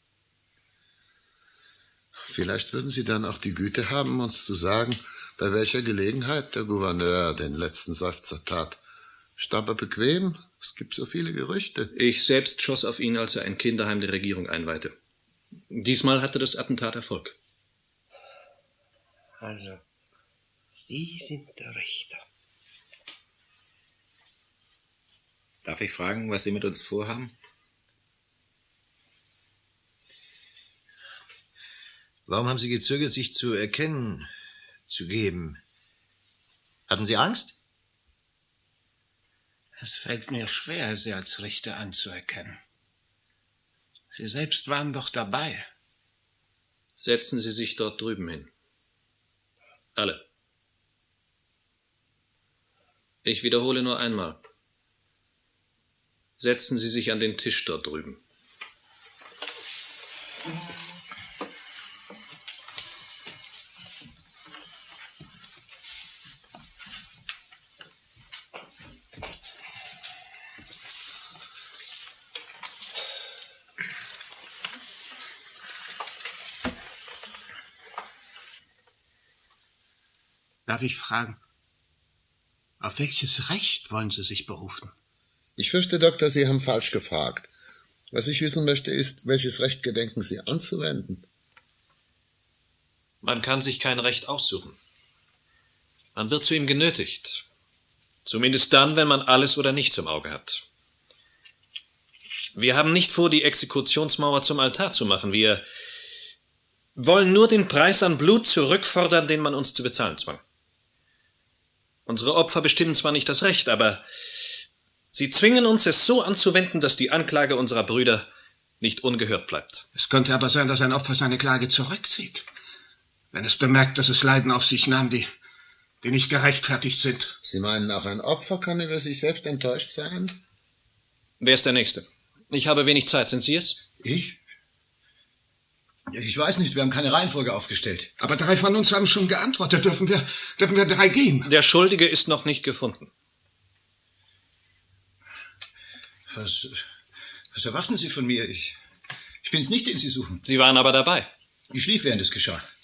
Vielleicht würden Sie dann auch die Güte haben, uns zu sagen, bei welcher Gelegenheit der Gouverneur den letzten Seufzer tat. Starb er bequem? Es gibt so viele Gerüchte. Ich selbst schoss auf ihn, als er ein Kinderheim der Regierung einweihte. Diesmal hatte das Attentat Erfolg. Also, Sie sind der Richter. Darf ich fragen, was Sie mit uns vorhaben? Warum haben Sie gezögert, sich zu erkennen, zu geben? Hatten Sie Angst? Es fällt mir schwer, Sie als Richter anzuerkennen. Sie selbst waren doch dabei. Setzen Sie sich dort drüben hin. Alle. Ich wiederhole nur einmal. Setzen Sie sich an den Tisch dort drüben. Darf ich fragen, auf welches Recht wollen Sie sich berufen? Ich fürchte, Doktor, Sie haben falsch gefragt. Was ich wissen möchte, ist, welches Recht gedenken Sie anzuwenden? Man kann sich kein Recht aussuchen. Man wird zu ihm genötigt. Zumindest dann, wenn man alles oder nichts im Auge hat. Wir haben nicht vor, die Exekutionsmauer zum Altar zu machen. Wir wollen nur den Preis an Blut zurückfordern, den man uns zu bezahlen zwang. Unsere Opfer bestimmen zwar nicht das Recht, aber sie zwingen uns, es so anzuwenden, dass die Anklage unserer Brüder nicht ungehört bleibt. Es könnte aber sein, dass ein Opfer seine Klage zurückzieht, wenn es bemerkt, dass es Leiden auf sich nahm, die, die nicht gerechtfertigt sind. Sie meinen, auch ein Opfer kann über sich selbst enttäuscht sein? Wer ist der Nächste? Ich habe wenig Zeit. Sind Sie es? Ich? Ich weiß nicht, wir haben keine Reihenfolge aufgestellt. Aber drei von uns haben schon geantwortet. Dürfen wir, dürfen wir drei gehen? Der Schuldige ist noch nicht gefunden. Was, was erwarten Sie von mir? Ich, ich bin's nicht, den Sie suchen. Sie waren aber dabei. Ich schlief, während es geschah.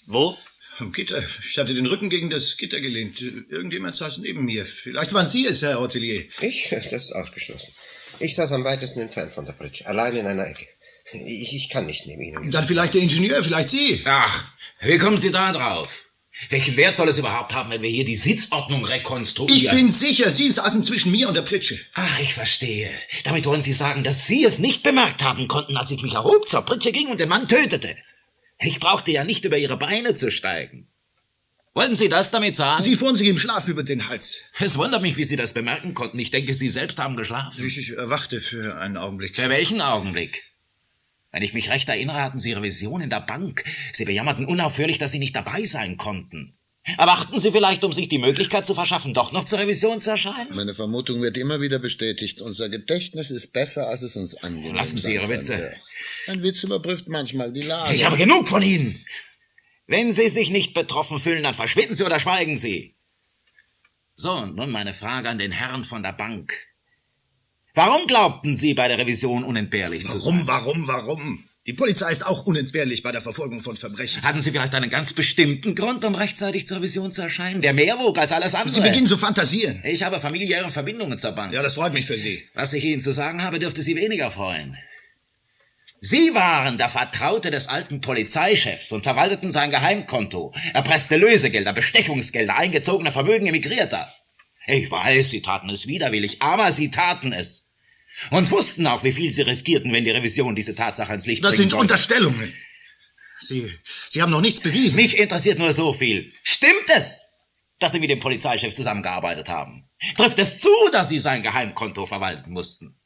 Wo? Am Gitter. Ich hatte den Rücken gegen das Gitter gelehnt. Irgendjemand saß neben mir. Vielleicht waren Sie es, Herr Hotelier. Ich? Das ist ausgeschlossen. Ich saß am weitesten entfernt von der Bridge, allein in einer Ecke. Ich, ich kann nicht neben Ihnen. Dann vielleicht der Ingenieur, vielleicht Sie. Ach, wie kommen Sie da drauf? Welchen Wert soll es überhaupt haben, wenn wir hier die Sitzordnung rekonstruieren? Ich bin sicher, Sie saßen zwischen mir und der Pritsche. Ah, ich verstehe. Damit wollen Sie sagen, dass Sie es nicht bemerkt haben konnten, als ich mich erhob, zur Pritsche ging und den Mann tötete. Ich brauchte ja nicht über Ihre Beine zu steigen. Wollten Sie das damit sagen? Sie fuhren sich im Schlaf über den Hals. Es wundert mich, wie Sie das bemerken konnten. Ich denke, Sie selbst haben geschlafen. Ich, ich erwachte für einen Augenblick. Für welchen Augenblick? Wenn ich mich recht erinnere, hatten Sie Revision in der Bank. Sie bejammerten unaufhörlich, dass Sie nicht dabei sein konnten. Erwarten Sie vielleicht, um sich die Möglichkeit zu verschaffen, doch noch zur Revision zu erscheinen? Meine Vermutung wird immer wieder bestätigt. Unser Gedächtnis ist besser, als es uns angeht. Lassen Sie Ihre Witze. Ein Witz überprüft manchmal die Lage. Ich habe genug von Ihnen. Wenn Sie sich nicht betroffen fühlen, dann verschwinden Sie oder schweigen Sie. So, und nun meine Frage an den Herrn von der Bank. Warum glaubten Sie, bei der Revision unentbehrlich zu sein? Warum, warum, warum? Die Polizei ist auch unentbehrlich bei der Verfolgung von Verbrechen. Hatten Sie vielleicht einen ganz bestimmten Grund, um rechtzeitig zur Revision zu erscheinen, der mehr wog als alles andere? Sie beginnen zu fantasieren. Ich habe familiäre Verbindungen zur Bank. Ja, das freut mich für Sie. Was ich Ihnen zu sagen habe, dürfte Sie weniger freuen. Sie waren der Vertraute des alten Polizeichefs und verwalteten sein Geheimkonto, erpresste Lösegelder, Bestechungsgelder, eingezogene Vermögen Emigrierter. Ich weiß, Sie taten es widerwillig, aber Sie taten es. Und wussten auch, wie viel Sie riskierten, wenn die Revision diese Tatsache ins Licht bringen Das sind sollte. Unterstellungen. Sie, Sie haben noch nichts bewiesen. Mich interessiert nur so viel. Stimmt es, dass Sie mit dem Polizeichef zusammengearbeitet haben? Trifft es zu, dass Sie sein Geheimkonto verwalten mussten?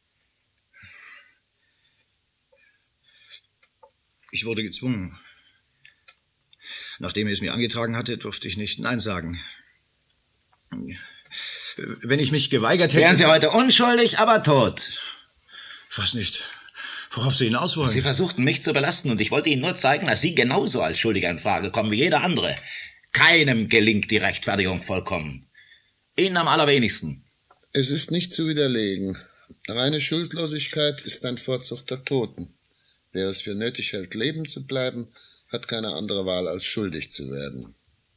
Ich wurde gezwungen. Nachdem er es mir angetragen hatte, durfte ich nicht Nein sagen. Wenn ich mich geweigert hätte... Wären Sie heute unschuldig, aber tot. Ich weiß nicht, worauf Sie hinaus wollen. Sie versuchten, mich zu belasten, und ich wollte Ihnen nur zeigen, dass Sie genauso als Schuldiger in Frage kommen wie jeder andere. Keinem gelingt die Rechtfertigung vollkommen. Ihnen am allerwenigsten. Es ist nicht zu widerlegen. Reine Schuldlosigkeit ist ein Vorzug der Toten. Wer es für nötig hält, leben zu bleiben, hat keine andere Wahl, als schuldig zu werden.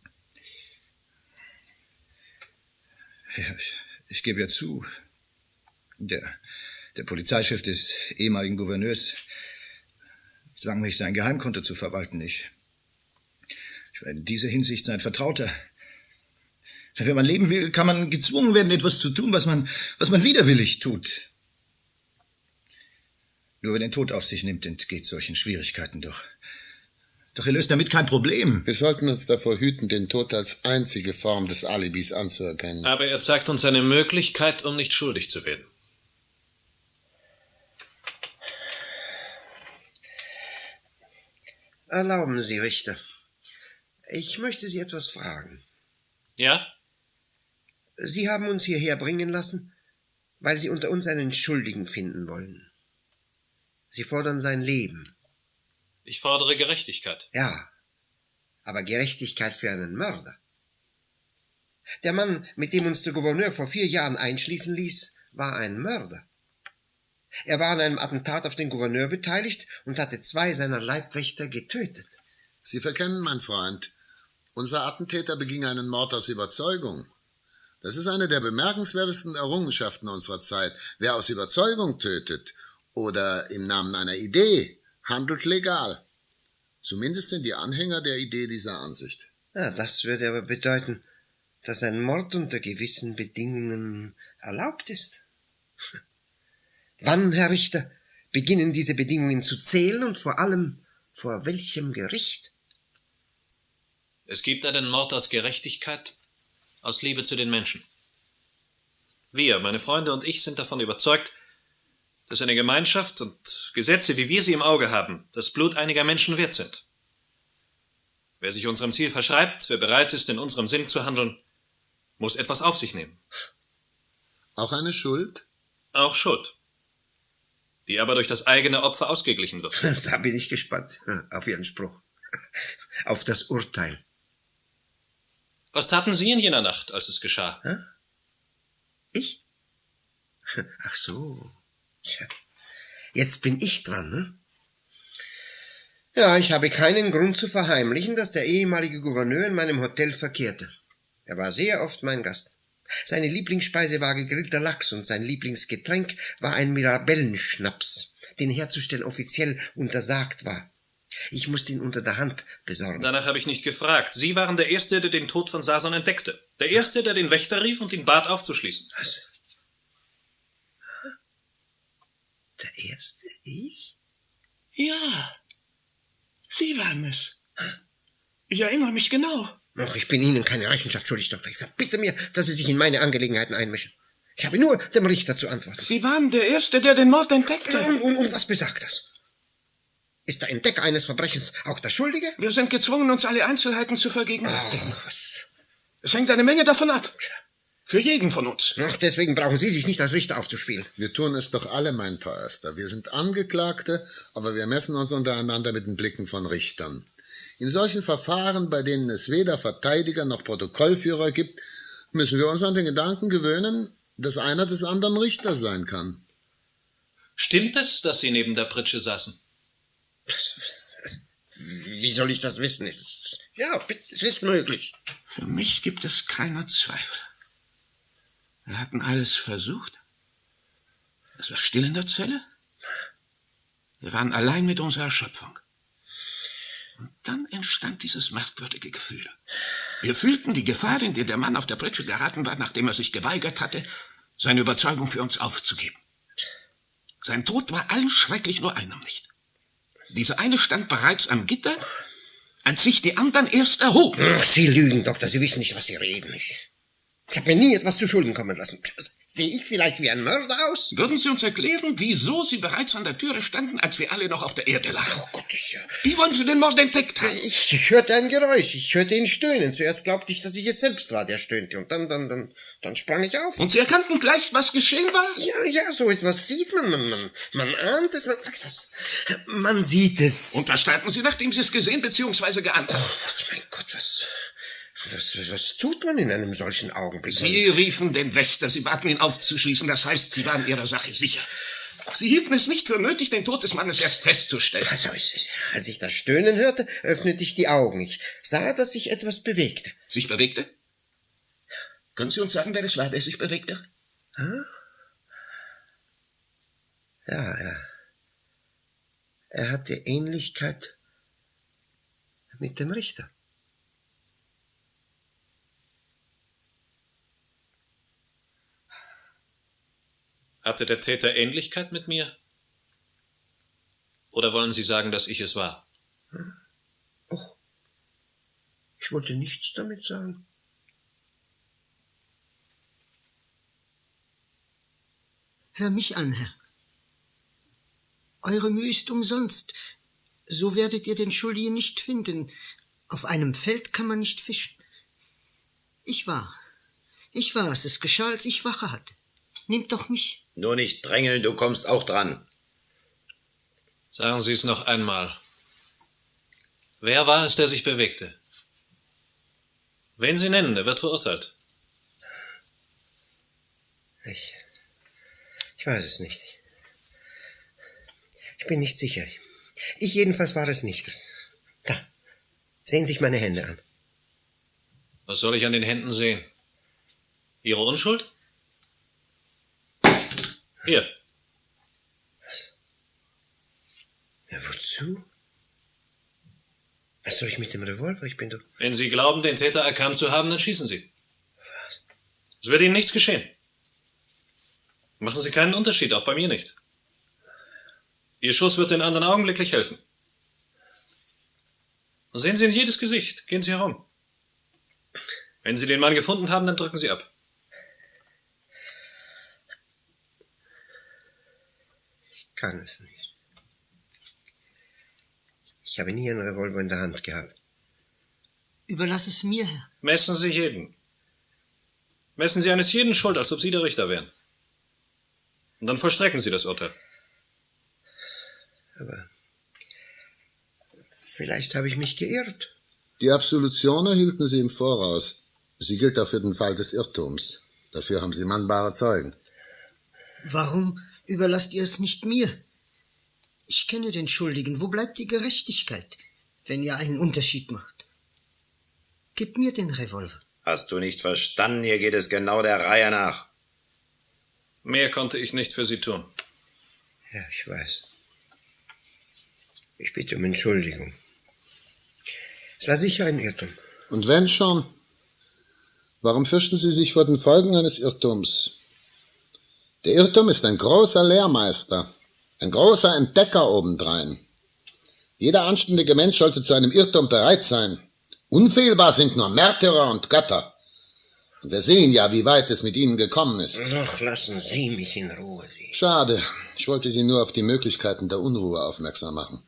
Ja, ich, ich gebe ja zu, der, der Polizeichef des ehemaligen Gouverneurs zwang mich, sein Geheimkonto zu verwalten. Ich, ich war in dieser Hinsicht sein Vertrauter. Wenn man leben will, kann man gezwungen werden, etwas zu tun, was man, was man widerwillig tut. Nur wer den Tod auf sich nimmt, entgeht solchen Schwierigkeiten doch. Doch er löst damit kein Problem. Wir sollten uns davor hüten, den Tod als einzige Form des Alibis anzuerkennen. Aber er zeigt uns eine Möglichkeit, um nicht schuldig zu werden. Erlauben Sie, Richter. Ich möchte Sie etwas fragen. Ja? Sie haben uns hierher bringen lassen, weil Sie unter uns einen Schuldigen finden wollen. Sie fordern sein Leben. Ich fordere Gerechtigkeit. Ja, aber Gerechtigkeit für einen Mörder. Der Mann, mit dem uns der Gouverneur vor vier Jahren einschließen ließ, war ein Mörder. Er war an einem Attentat auf den Gouverneur beteiligt und hatte zwei seiner Leibwächter getötet. Sie verkennen, mein Freund, unser Attentäter beging einen Mord aus Überzeugung. Das ist eine der bemerkenswertesten Errungenschaften unserer Zeit. Wer aus Überzeugung tötet oder im Namen einer Idee, handelt legal. Zumindest sind die Anhänger der Idee dieser Ansicht. Ja, das würde aber bedeuten, dass ein Mord unter gewissen Bedingungen erlaubt ist. Wann, Herr Richter, beginnen diese Bedingungen zu zählen und vor allem vor welchem Gericht? Es gibt einen Mord aus Gerechtigkeit, aus Liebe zu den Menschen. Wir, meine Freunde und ich, sind davon überzeugt, dass eine Gemeinschaft und Gesetze, wie wir sie im Auge haben, das Blut einiger Menschen wert sind. Wer sich unserem Ziel verschreibt, wer bereit ist, in unserem Sinn zu handeln, muss etwas auf sich nehmen. Auch eine Schuld? Auch Schuld, die aber durch das eigene Opfer ausgeglichen wird. Da bin ich gespannt auf Ihren Spruch, auf das Urteil. Was taten Sie in jener Nacht, als es geschah? Hä? Ich? Ach so. Tja. Jetzt bin ich dran, ne? Ja, ich habe keinen Grund zu verheimlichen, dass der ehemalige Gouverneur in meinem Hotel verkehrte. Er war sehr oft mein Gast. Seine Lieblingsspeise war gegrillter Lachs und sein Lieblingsgetränk war ein Mirabellenschnaps, den herzustellen offiziell untersagt war. Ich musste ihn unter der Hand besorgen. Danach habe ich nicht gefragt. Sie waren der Erste, der den Tod von Sason entdeckte. Der Erste, der den Wächter rief und ihn bat, aufzuschließen. Was? Der Erste? Ich? Ja, Sie waren es. Ich erinnere mich genau. Ach, ich bin Ihnen keine Rechenschaft schuldig, Doktor. Ich verbitte mir, dass Sie sich in meine Angelegenheiten einmischen. Ich habe nur dem Richter zu antworten. Sie waren der Erste, der den Mord entdeckte. Und, und, und was besagt das? Ist der Entdecker eines Verbrechens auch der Schuldige? Wir sind gezwungen, uns alle Einzelheiten zu vergegenwärtigen. Oh, es hängt eine Menge davon ab. Für jeden von uns. Ach, deswegen brauchen Sie sich nicht als Richter aufzuspielen. Wir tun es doch alle, mein Teuerster. Wir sind Angeklagte, aber wir messen uns untereinander mit den Blicken von Richtern. In solchen Verfahren, bei denen es weder Verteidiger noch Protokollführer gibt, müssen wir uns an den Gedanken gewöhnen, dass einer des anderen Richter sein kann. Stimmt es, dass Sie neben der Pritsche saßen? Wie soll ich das wissen? Es, ja, es ist möglich. Für mich gibt es keine Zweifel. Wir hatten alles versucht. Es war still in der Zelle. Wir waren allein mit unserer Erschöpfung. Und dann entstand dieses merkwürdige Gefühl. Wir fühlten die Gefahr, in die der Mann auf der Pritsche geraten war, nachdem er sich geweigert hatte, seine Überzeugung für uns aufzugeben. Sein Tod war allen schrecklich, nur einem nicht. Dieser eine stand bereits am Gitter, als sich die anderen erst erhoben. Ach, Sie lügen, Doktor. Sie wissen nicht, was Sie reden. Ich, ich habe mir nie etwas zu Schulden kommen lassen. Sehe ich vielleicht wie ein Mörder aus? Würden Sie uns erklären, wieso Sie bereits an der Türe standen, als wir alle noch auf der Erde lagen? Oh Gott, ich... Wie wollen Sie den Mord entdeckt haben? Ich, ich hörte ein Geräusch. Ich hörte ihn stöhnen. Zuerst glaubte ich, dass ich es selbst war, der stöhnte. Und dann, dann, dann, dann sprang ich auf. Und Sie erkannten gleich, was geschehen war? Ja, ja, so etwas sieht man. Man, man, man ahnt es, man sagt das. Man sieht es. Und was taten Sie, nachdem Sie es gesehen bzw. geahnt haben? Oh, mein Gott, was... Was, was tut man in einem solchen Augenblick? Sie riefen den Wächter, Sie baten ihn aufzuschließen, das heißt, Sie waren Ihrer Sache sicher. Sie hielten es nicht für nötig, den Tod des Mannes erst festzustellen. Also, als ich das Stöhnen hörte, öffnete ich die Augen. Ich sah, dass sich etwas bewegte. Sich bewegte? Können Sie uns sagen, wer es war, der sich bewegte? Hm? Ja, ja. Er hatte Ähnlichkeit mit dem Richter. Hatte der Täter Ähnlichkeit mit mir? Oder wollen Sie sagen, dass ich es war? Hm? Oh, ich wollte nichts damit sagen. Hör mich an, Herr. Eure Mühe ist umsonst. So werdet ihr den Schuldigen nicht finden. Auf einem Feld kann man nicht fischen. Ich war. Ich war es. Es geschah, als ich Wache hatte. Nehmt doch mich. Nur nicht drängeln, du kommst auch dran. Sagen Sie es noch einmal. Wer war es, der sich bewegte? Wen Sie nennen, der wird verurteilt. Ich, ich weiß es nicht. Ich bin nicht sicher. Ich jedenfalls war es nicht. Da, sehen Sie sich meine Hände an. Was soll ich an den Händen sehen? Ihre Unschuld? Hier. Was? Ja, wozu? Was soll ich mit dem Revolver? Ich bin doch... Wenn Sie glauben, den Täter erkannt zu haben, dann schießen Sie. Was? Es wird Ihnen nichts geschehen. Machen Sie keinen Unterschied, auch bei mir nicht. Ihr Schuss wird den anderen augenblicklich helfen. Sehen Sie in jedes Gesicht. Gehen Sie herum. Wenn Sie den Mann gefunden haben, dann drücken Sie ab. Ich kann es nicht. Ich habe nie einen Revolver in der Hand gehabt. Überlass es mir, Herr. Messen Sie jeden. Messen Sie eines jeden Schuld, als ob Sie der Richter wären. Und dann vollstrecken Sie das Urteil. Aber vielleicht habe ich mich geirrt. Die Absolution erhielten Sie im Voraus. Sie gilt auch für den Fall des Irrtums. Dafür haben Sie mannbare Zeugen. Warum überlasst ihr es nicht mir? Ich kenne den Schuldigen. Wo bleibt die Gerechtigkeit, wenn ihr einen Unterschied macht? Gib mir den Revolver. Hast du nicht verstanden? Hier geht es genau der Reihe nach. Mehr konnte ich nicht für Sie tun. Ja, ich weiß. Ich bitte um Entschuldigung. Es war sicher ein Irrtum. Und wenn schon, warum fürchten Sie sich vor den Folgen eines Irrtums? Der Irrtum ist ein großer Lehrmeister, ein großer Entdecker obendrein. Jeder anständige Mensch sollte zu einem Irrtum bereit sein. Unfehlbar sind nur Märtyrer und Götter. Und wir sehen ja, wie weit es mit ihnen gekommen ist. Doch lassen Sie mich in Ruhe. Sie. Schade, ich wollte Sie nur auf die Möglichkeiten der Unruhe aufmerksam machen.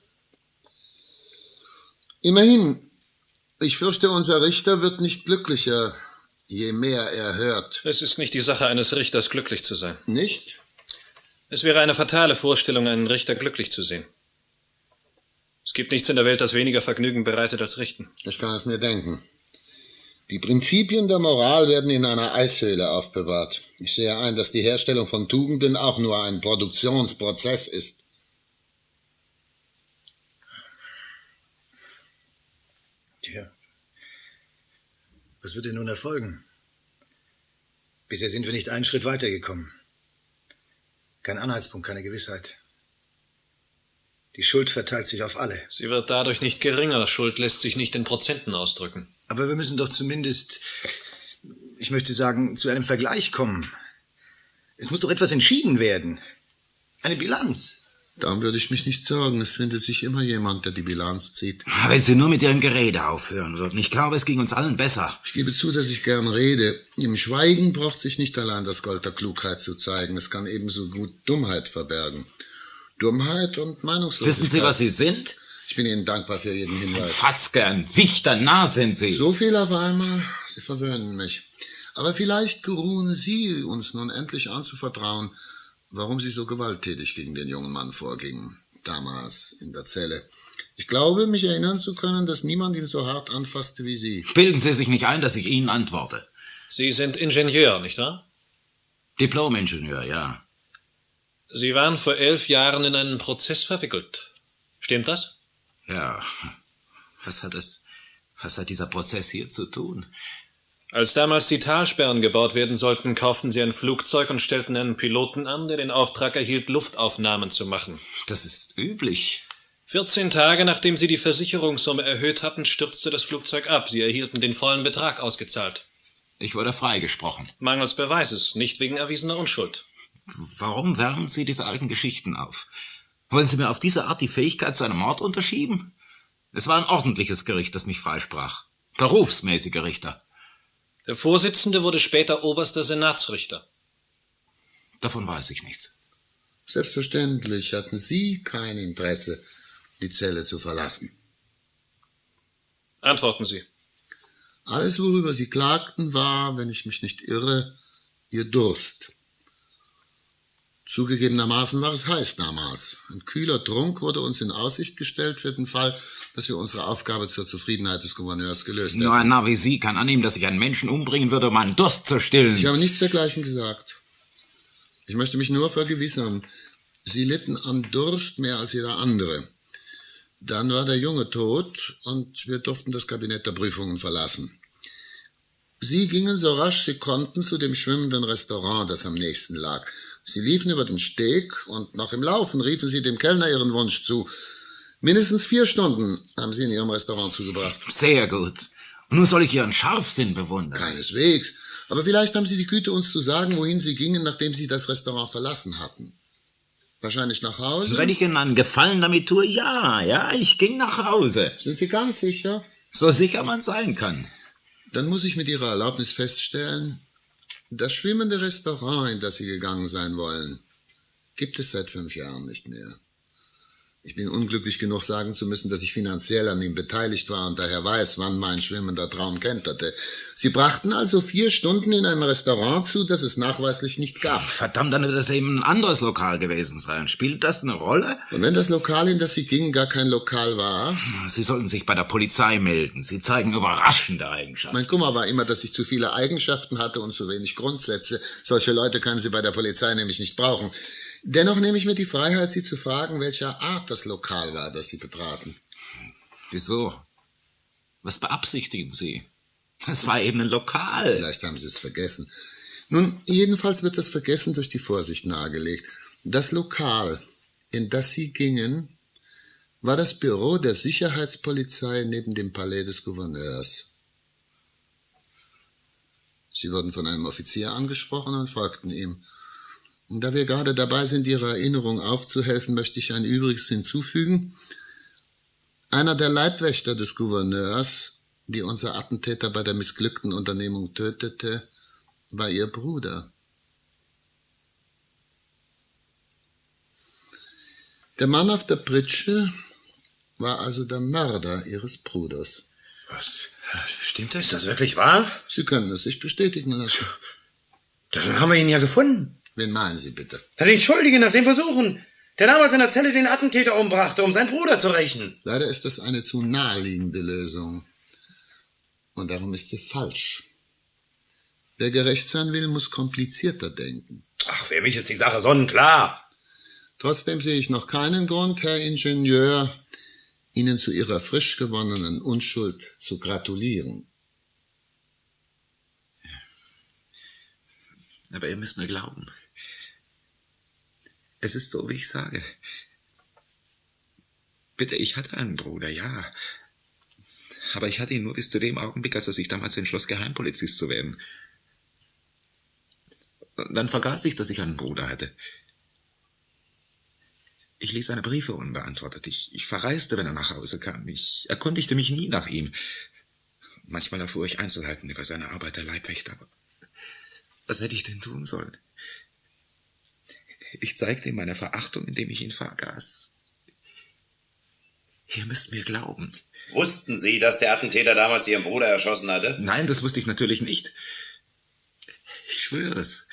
Immerhin, ich fürchte, unser Richter wird nicht glücklicher, je mehr er hört. Es ist nicht die Sache eines Richters, glücklich zu sein. Nicht? Es wäre eine fatale Vorstellung, einen Richter glücklich zu sehen. Es gibt nichts in der Welt, das weniger Vergnügen bereitet als Richten. Ich kann es mir denken. Die Prinzipien der Moral werden in einer Eishöhle aufbewahrt. Ich sehe ein, dass die Herstellung von Tugenden auch nur ein Produktionsprozess ist. Tja, was wird denn nun erfolgen? Bisher sind wir nicht einen Schritt weitergekommen. Kein Anhaltspunkt, keine Gewissheit. Die Schuld verteilt sich auf alle. Sie wird dadurch nicht geringer. Schuld lässt sich nicht in Prozenten ausdrücken. Aber wir müssen doch zumindest, ich möchte sagen, zu einem Vergleich kommen. Es muss doch etwas entschieden werden. Eine Bilanz. Darum würde ich mich nicht sorgen. Es findet sich immer jemand, der die Bilanz zieht. Wenn Sie nur mit Ihrem Gerede aufhören würden. Ich glaube, es ging uns allen besser. Ich gebe zu, dass ich gern rede. Im Schweigen braucht sich nicht allein das Gold der Klugheit zu zeigen. Es kann ebenso gut Dummheit verbergen. Dummheit und Meinungslosigkeit. Wissen Sie, was Sie sind? Ich bin Ihnen dankbar für jeden Hinweis. Fatzke, ein Wichter, nah sind Sie. So viel auf einmal? Sie verwöhnen mich. Aber vielleicht geruhen Sie uns nun endlich anzuvertrauen, warum Sie so gewalttätig gegen den jungen Mann vorgingen, damals in der Zelle. Ich glaube, mich erinnern zu können, dass niemand ihn so hart anfasste wie Sie. Bilden Sie sich nicht ein, dass ich Ihnen antworte. Sie sind Ingenieur, nicht wahr? Diplom-Ingenieur, ja. Sie waren vor elf Jahren in einen Prozess verwickelt. Stimmt das? Ja. Was hat es, was hat dieser Prozess hier zu tun? Als damals die Talsperren gebaut werden sollten, kauften Sie ein Flugzeug und stellten einen Piloten an, der den Auftrag erhielt, Luftaufnahmen zu machen. Das ist üblich. vierzehn Tage nachdem Sie die Versicherungssumme erhöht hatten, stürzte das Flugzeug ab. Sie erhielten den vollen Betrag ausgezahlt. Ich wurde freigesprochen. Mangels Beweises, nicht wegen erwiesener Unschuld. Warum wärmen Sie diese alten Geschichten auf? Wollen Sie mir auf diese Art die Fähigkeit zu einem Mord unterschieben? Es war ein ordentliches Gericht, das mich freisprach. Berufsmäßiger Richter. Der Vorsitzende wurde später oberster Senatsrichter. Davon weiß ich nichts. Selbstverständlich hatten Sie kein Interesse, die Zelle zu verlassen. Antworten Sie. Alles, worüber Sie klagten, war, wenn ich mich nicht irre, Ihr Durst. Zugegebenermaßen war es heiß damals. Ein kühler Trunk wurde uns in Aussicht gestellt für den Fall, dass wir unsere Aufgabe zur Zufriedenheit des Gouverneurs gelöst hätten. Nur ein Narr wie Sie kann annehmen, dass ich einen Menschen umbringen würde, um meinen Durst zu stillen. Ich habe nichts dergleichen gesagt. Ich möchte mich nur vergewissern, Sie litten an Durst mehr als jeder andere. Dann war der Junge tot und wir durften das Kabinett der Prüfungen verlassen. Sie gingen so rasch Sie konnten zu dem schwimmenden Restaurant, das am nächsten lag. Sie liefen über den Steg und noch im Laufen riefen Sie dem Kellner Ihren Wunsch zu. Mindestens vier Stunden haben Sie in Ihrem Restaurant zugebracht. Sehr gut. Und nun soll ich Ihren Scharfsinn bewundern. Keineswegs. Aber vielleicht haben Sie die Güte, uns zu sagen, wohin Sie gingen, nachdem Sie das Restaurant verlassen hatten. Wahrscheinlich nach Hause? Wenn ich Ihnen einen Gefallen damit tue, ja, ja, ich ging nach Hause. Sind Sie ganz sicher? So sicher man sein kann. Dann muss ich mit Ihrer Erlaubnis feststellen, das schwimmende Restaurant, in das Sie gegangen sein wollen, gibt es seit fünf Jahren nicht mehr. Ich bin unglücklich genug, sagen zu müssen, dass ich finanziell an ihm beteiligt war und daher weiß, wann mein schwimmender Traum kenterte. Sie brachten also vier Stunden in einem Restaurant zu, das es nachweislich nicht gab. Verdammt, dann wird das eben ein anderes Lokal gewesen sein. Spielt das eine Rolle? Und wenn das Lokal, in das Sie gingen, gar kein Lokal war? Sie sollten sich bei der Polizei melden. Sie zeigen überraschende Eigenschaften. Mein Kummer war immer, dass ich zu viele Eigenschaften hatte und zu wenig Grundsätze. Solche Leute können Sie bei der Polizei nämlich nicht brauchen. Dennoch nehme ich mir die Freiheit, Sie zu fragen, welcher Art das Lokal war, das Sie betraten. Wieso? Was beabsichtigen Sie? Das war eben ein Lokal. Vielleicht haben Sie es vergessen. Nun, jedenfalls wird das Vergessen durch die Vorsicht nahegelegt. Das Lokal, in das Sie gingen, war das Büro der Sicherheitspolizei neben dem Palais des Gouverneurs. Sie wurden von einem Offizier angesprochen und fragten ihm. Und da wir gerade dabei sind, Ihrer Erinnerung aufzuhelfen, möchte ich ein Übriges hinzufügen. Einer der Leibwächter des Gouverneurs, die unser Attentäter bei der missglückten Unternehmung tötete, war Ihr Bruder. Der Mann auf der Pritsche war also der Mörder Ihres Bruders. Was? Stimmt das? Ist das wirklich wahr? Sie können es sich bestätigen lassen. Dann haben wir ihn ja gefunden. Wen meinen Sie bitte? Den Schuldigen nach den Versuchen, der damals in der Zelle den Attentäter umbrachte, um seinen Bruder zu rächen. Leider ist das eine zu naheliegende Lösung. Und darum ist sie falsch. Wer gerecht sein will, muss komplizierter denken. Ach, für mich ist die Sache sonnenklar. Trotzdem sehe ich noch keinen Grund, Herr Ingenieur, Ihnen zu Ihrer frisch gewonnenen Unschuld zu gratulieren. Aber ihr müsst mir glauben. Es ist so, wie ich sage. Bitte, ich hatte einen Bruder, ja. Aber ich hatte ihn nur bis zu dem Augenblick, als er sich damals entschloss, Geheimpolizist zu werden. Dann vergaß ich, dass ich einen Bruder hatte. Ich ließ seine Briefe unbeantwortet. Ich, ich verreiste, wenn er nach Hause kam. Ich erkundigte mich nie nach ihm. Manchmal erfuhr ich Einzelheiten über seine Arbeit der Leibwächter. Aber was hätte ich denn tun sollen? Ich zeigte ihm meine Verachtung, indem ich ihn vergaß. Ihr müsst mir glauben. Wussten Sie, dass der Attentäter damals Ihren Bruder erschossen hatte? Nein, das wusste ich natürlich nicht. Ich schwöre es.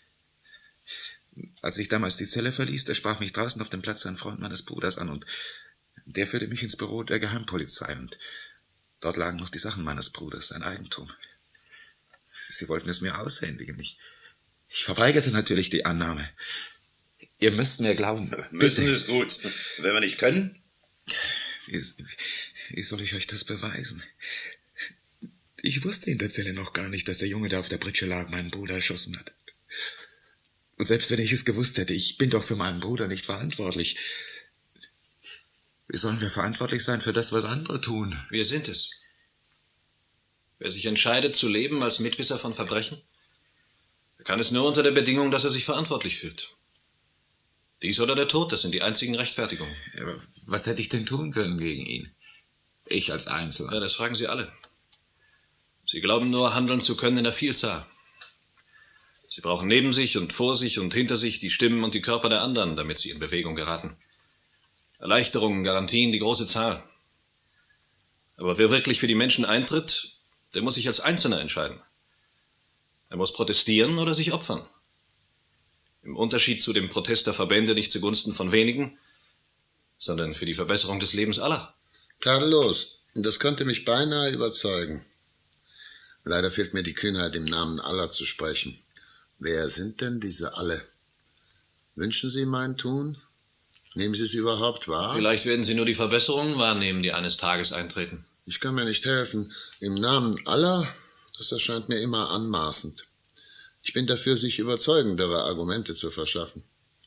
Als ich damals die Zelle verließ, da sprach mich draußen auf dem Platz ein Freund meines Bruders an und der führte mich ins Büro der Geheimpolizei und dort lagen noch die Sachen meines Bruders, sein Eigentum. Sie wollten es mir aushändigen. Ich, ich verweigerte natürlich die Annahme. Ihr müsst mir glauben. Müssen ist gut. Wenn wir nicht können? Wie, wie soll ich euch das beweisen? Ich wusste in der Zelle noch gar nicht, dass der Junge, der auf der Pritsche lag, meinen Bruder erschossen hat. Und selbst wenn ich es gewusst hätte, ich bin doch für meinen Bruder nicht verantwortlich. Wie sollen wir verantwortlich sein für das, was andere tun? Wir sind es. Wer sich entscheidet zu leben als Mitwisser von Verbrechen, der kann es nur unter der Bedingung, dass er sich verantwortlich fühlt. Dies oder der Tod, das sind die einzigen Rechtfertigungen. Aber was hätte ich denn tun können gegen ihn? Ich als Einzelner. Ja, das fragen Sie alle. Sie glauben nur, handeln zu können in der Vielzahl. Sie brauchen neben sich und vor sich und hinter sich die Stimmen und die Körper der anderen, damit sie in Bewegung geraten. Erleichterungen, Garantien, die große Zahl. Aber wer wirklich für die Menschen eintritt, der muss sich als Einzelner entscheiden. Er muss protestieren oder sich opfern. Im Unterschied zu dem Protest der Verbände nicht zugunsten von wenigen, sondern für die Verbesserung des Lebens aller. Tadellos, das könnte mich beinahe überzeugen. Leider fehlt mir die Kühnheit, im Namen aller zu sprechen. Wer sind denn diese alle? Wünschen Sie mein Tun? Nehmen Sie es überhaupt wahr? Vielleicht werden Sie nur die Verbesserungen wahrnehmen, die eines Tages eintreten. Ich kann mir nicht helfen. Im Namen aller, das erscheint mir immer anmaßend. Ich bin dafür, sich überzeugendere Argumente zu verschaffen.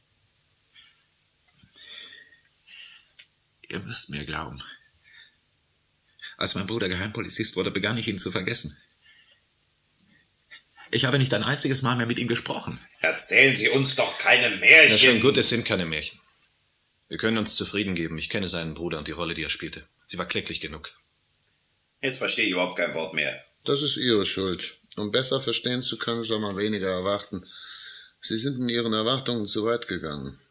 Ihr müsst mir glauben. Als mein Bruder Geheimpolizist wurde, begann ich ihn zu vergessen. Ich habe nicht ein einziges Mal mehr mit ihm gesprochen. Erzählen Sie uns doch keine Märchen. Ja, schon gut, es sind keine Märchen. Wir können uns zufrieden geben. Ich kenne seinen Bruder und die Rolle, die er spielte. Sie war kläglich genug. Jetzt verstehe ich überhaupt kein Wort mehr. Das ist Ihre Schuld. Um besser verstehen zu können, soll man weniger erwarten. Sie sind in Ihren Erwartungen zu weit gegangen.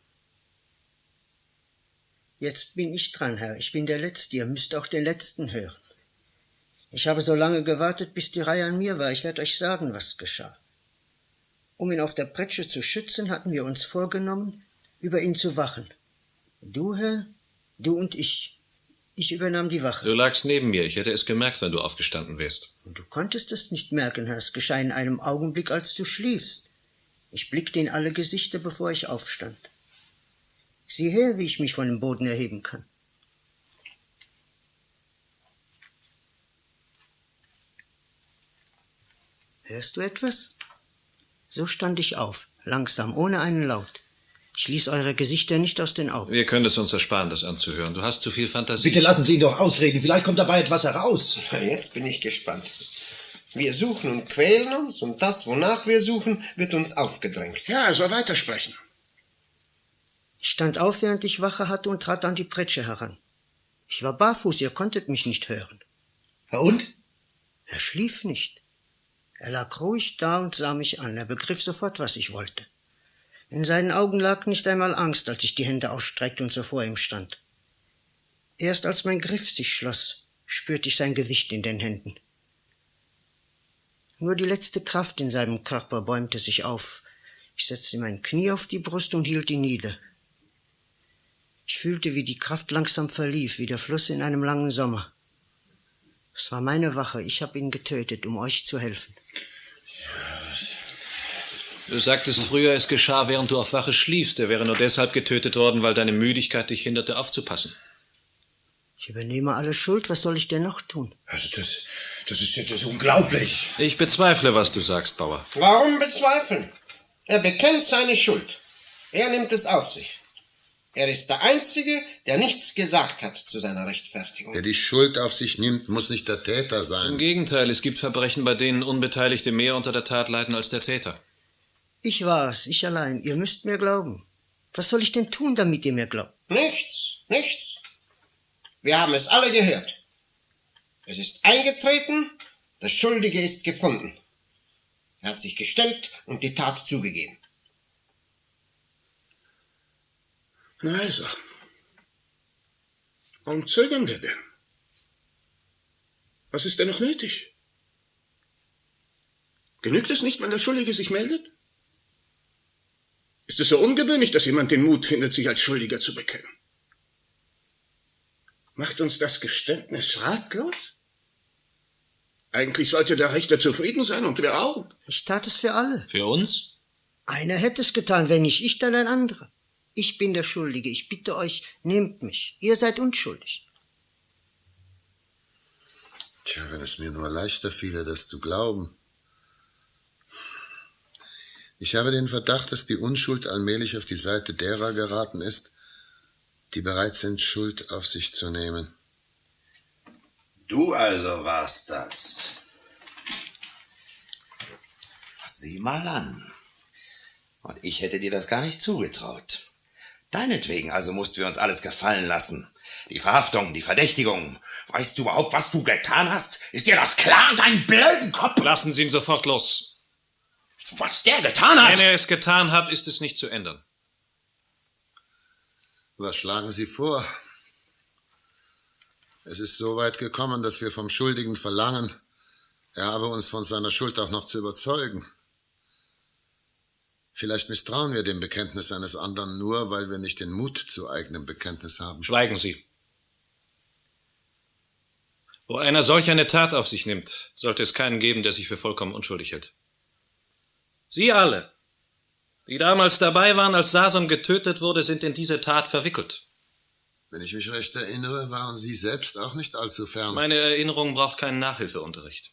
Jetzt bin ich dran, Herr. Ich bin der Letzte. Ihr müsst auch den Letzten hören. Ich habe so lange gewartet, bis die Reihe an mir war. Ich werde euch sagen, was geschah. Um ihn auf der Pritsche zu schützen, hatten wir uns vorgenommen, über ihn zu wachen. Du, Herr, du und ich. Ich übernahm die Wache. Du lagst neben mir. Ich hätte es gemerkt, wenn du aufgestanden wärst. Und du konntest es nicht merken, Herr. Es geschah in einem Augenblick, als du schliefst. Ich blickte in alle Gesichter, bevor ich aufstand. Sieh her, wie ich mich von dem Boden erheben kann. Hörst du etwas? So stand ich auf, langsam, ohne einen Laut. Ich ließ eure Gesichter nicht aus den Augen. Wir können es uns ersparen, das anzuhören. Du hast zu viel Fantasie. Bitte lassen Sie ihn doch ausreden. Vielleicht kommt dabei etwas heraus. Na, jetzt bin ich gespannt. Wir suchen und quälen uns, und das, wonach wir suchen, wird uns aufgedrängt. Ja, er soll weitersprechen. Ich stand auf, während ich Wache hatte, und trat an die Pritsche heran. Ich war barfuß, ihr konntet mich nicht hören. Und? Er schlief nicht. Er lag ruhig da und sah mich an. Er begriff sofort, was ich wollte. In seinen Augen lag nicht einmal Angst, als ich die Hände ausstreckte und so vor ihm stand. Erst als mein Griff sich schloss, spürte ich sein Gewicht in den Händen. Nur die letzte Kraft in seinem Körper bäumte sich auf. Ich setzte mein Knie auf die Brust und hielt ihn nieder. Ich fühlte, wie die Kraft langsam verlief, wie der Fluss in einem langen Sommer. Es war meine Wache, ich habe ihn getötet, um euch zu helfen. Du sagtest früher, es geschah, während du auf Wache schliefst. Er wäre nur deshalb getötet worden, weil deine Müdigkeit dich hinderte, aufzupassen. Ich übernehme alle Schuld, was soll ich denn noch tun? Also das, das ist das ist unglaublich. Ich bezweifle, was du sagst, Bauer. Warum bezweifeln? Er bekennt seine Schuld. Er nimmt es auf sich. Er ist der Einzige, der nichts gesagt hat zu seiner Rechtfertigung. Wer die Schuld auf sich nimmt, muss nicht der Täter sein. Im Gegenteil, es gibt Verbrechen, bei denen Unbeteiligte mehr unter der Tat leiden als der Täter. Ich war's, ich allein. Ihr müsst mir glauben. Was soll ich denn tun, damit ihr mir glaubt? Nichts, nichts. Wir haben es alle gehört. Es ist eingetreten, der Schuldige ist gefunden. Er hat sich gestellt und die Tat zugegeben. Na also, warum zögern wir denn? Was ist denn noch nötig? Genügt es nicht, wenn der Schuldige sich meldet? Ist es so ungewöhnlich, dass jemand den Mut findet, sich als Schuldiger zu bekennen? Macht uns das Geständnis ratlos? Eigentlich sollte der Richter zufrieden sein und wir auch. Ich tat es für alle. Für uns? Einer hätte es getan, wenn nicht ich, dann ein anderer. Ich bin der Schuldige. Ich bitte euch, nehmt mich. Ihr seid unschuldig. Tja, wenn es mir nur leichter fiele, das zu glauben. Ich habe den Verdacht, dass die Unschuld allmählich auf die Seite derer geraten ist, die bereit sind, Schuld auf sich zu nehmen. Du also warst das. Sieh mal an. Und ich hätte dir das gar nicht zugetraut. Deinetwegen also mussten wir uns alles gefallen lassen. Die Verhaftung, die Verdächtigung. Weißt du überhaupt, was du getan hast? Ist dir das klar, dein blöden Kopf? Lassen Sie ihn sofort los. Was der getan hat? Wenn er es getan hat, ist es nicht zu ändern. Was schlagen Sie vor? Es ist so weit gekommen, dass wir vom Schuldigen verlangen, er habe uns von seiner Schuld auch noch zu überzeugen. Vielleicht misstrauen wir dem Bekenntnis eines anderen nur, weil wir nicht den Mut zu eigenem Bekenntnis haben. Schweigen Sie. Wo einer solch eine Tat auf sich nimmt, sollte es keinen geben, der sich für vollkommen unschuldig hält. Sie alle, die damals dabei waren, als Sason getötet wurde, sind in diese Tat verwickelt. Wenn ich mich recht erinnere, waren Sie selbst auch nicht allzu fern. Meine Erinnerung braucht keinen Nachhilfeunterricht.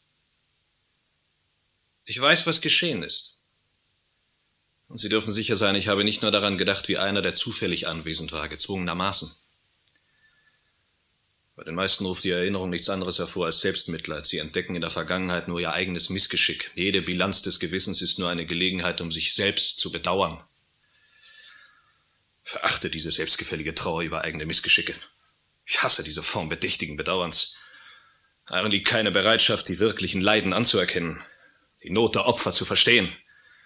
Ich weiß, was geschehen ist. Und Sie dürfen sicher sein, ich habe nicht nur daran gedacht, wie einer, der zufällig anwesend war, gezwungenermaßen. Bei den meisten ruft die Erinnerung nichts anderes hervor als Selbstmitleid. Sie entdecken in der Vergangenheit nur ihr eigenes Missgeschick. Jede Bilanz des Gewissens ist nur eine Gelegenheit, um sich selbst zu bedauern. Ich verachte diese selbstgefällige Trauer über eigene Missgeschicke. Ich hasse diese Form bedächtigen Bedauerns. Haben die keine Bereitschaft, die wirklichen Leiden anzuerkennen, die Not der Opfer zu verstehen.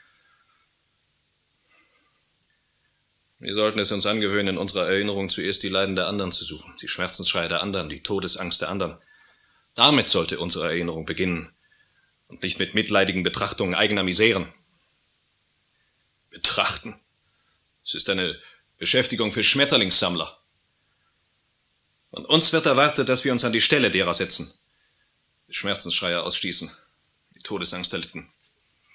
Wir sollten es uns angewöhnen, in unserer Erinnerung zuerst die Leiden der anderen zu suchen, die Schmerzensschreie der anderen, die Todesangst der anderen. Damit sollte unsere Erinnerung beginnen und nicht mit mitleidigen Betrachtungen eigener Miseren. Betrachten? Es ist eine Beschäftigung für Schmetterlingssammler. Von uns wird erwartet, dass wir uns an die Stelle derer setzen, die Schmerzensschreie ausstießen, die Todesangst erlitten.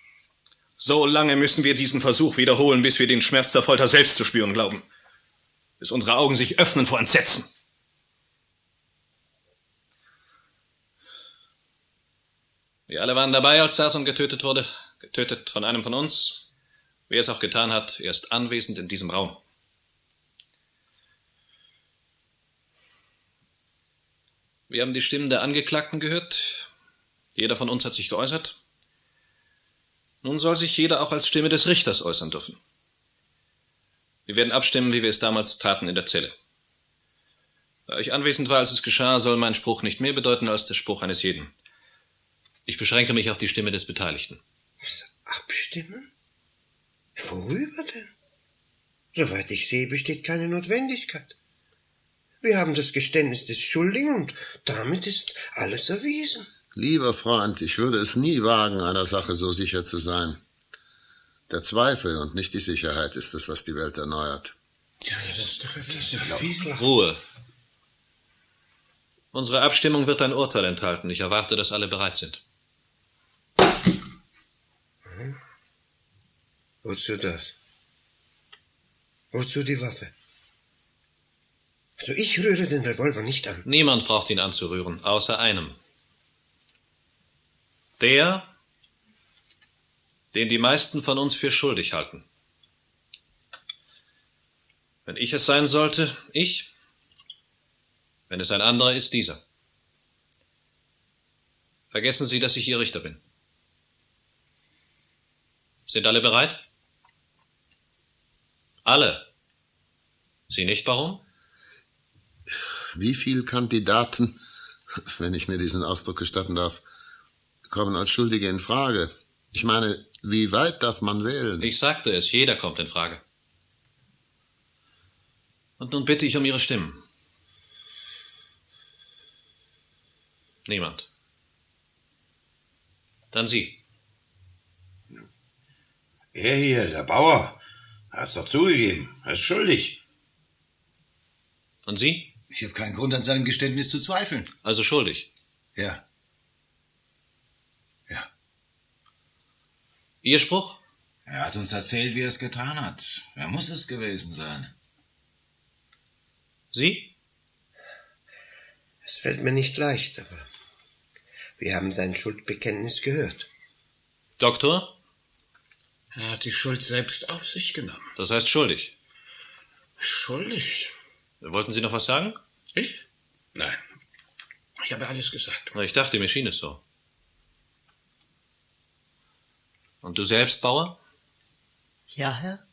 So lange müssen wir diesen Versuch wiederholen, bis wir den Schmerz der Folter selbst zu spüren glauben. bis unsere Augen sich öffnen vor Entsetzen. Wir alle waren dabei, als Sarson getötet wurde, getötet von einem von uns. Wer es auch getan hat, er ist anwesend in diesem Raum. Wir haben die Stimmen der Angeklagten gehört. Jeder von uns hat sich geäußert. Nun soll sich jeder auch als Stimme des Richters äußern dürfen. Wir werden abstimmen, wie wir es damals taten in der Zelle. Da ich anwesend war, als es geschah, soll mein Spruch nicht mehr bedeuten als der Spruch eines jeden. Ich beschränke mich auf die Stimme des Beteiligten. Abstimmen? Worüber denn? Soweit ich sehe, besteht keine Notwendigkeit. Wir haben das Geständnis des Schuldigen und damit ist alles erwiesen. Lieber Freund, ich würde es nie wagen, einer Sache so sicher zu sein. Der Zweifel und nicht die Sicherheit ist es, was die Welt erneuert. Ja, das ist doch, das ist doch Ruhe. Unsere Abstimmung wird ein Urteil enthalten. Ich erwarte, dass alle bereit sind. Hm? Wozu das? Wozu die Waffe? Also ich rühre den Revolver nicht an. Niemand braucht ihn anzurühren, außer einem. Der, den die meisten von uns für schuldig halten. Wenn ich es sein sollte, ich. Wenn es ein anderer ist, dieser. Vergessen Sie, dass ich Ihr Richter bin. Sind alle bereit? Alle. Sie nicht, Baron? Wie viele Kandidaten, wenn ich mir diesen Ausdruck gestatten darf, kommen als Schuldige in Frage? Ich meine, wie weit darf man wählen? Ich sagte es, jeder kommt in Frage. Und nun bitte ich um Ihre Stimmen. Niemand. Dann Sie. Er hier, der Bauer, hat es doch zugegeben. Er ist schuldig. Und Sie? Ich habe keinen Grund, an seinem Geständnis zu zweifeln. Also schuldig? Ja. Ja. Ihr Spruch? Er hat uns erzählt, wie er es getan hat. Er muss es gewesen sein. Sie? Es fällt mir nicht leicht, aber wir haben sein Schuldbekenntnis gehört. Doktor? Er hat die Schuld selbst auf sich genommen. Das heißt schuldig. Schuldig? Wollten Sie noch was sagen? Ich? Nein. Ich habe alles gesagt. Na, ich dachte, mir schien es so. Und du selbst, Bauer? Ja, Herr?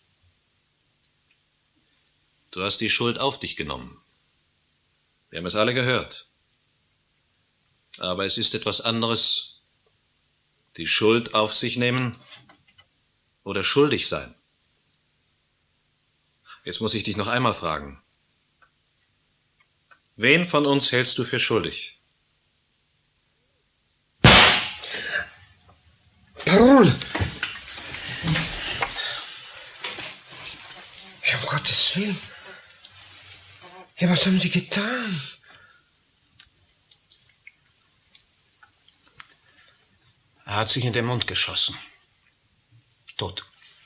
Du hast die Schuld auf dich genommen. Wir haben es alle gehört. Aber es ist etwas anderes, die Schuld auf sich nehmen oder schuldig sein. Jetzt muss ich dich noch einmal fragen. Wen von uns hältst du für schuldig? Baron! Ja, um Gottes Willen. Ja, was haben Sie getan? Er hat sich in den Mund geschossen. Tot.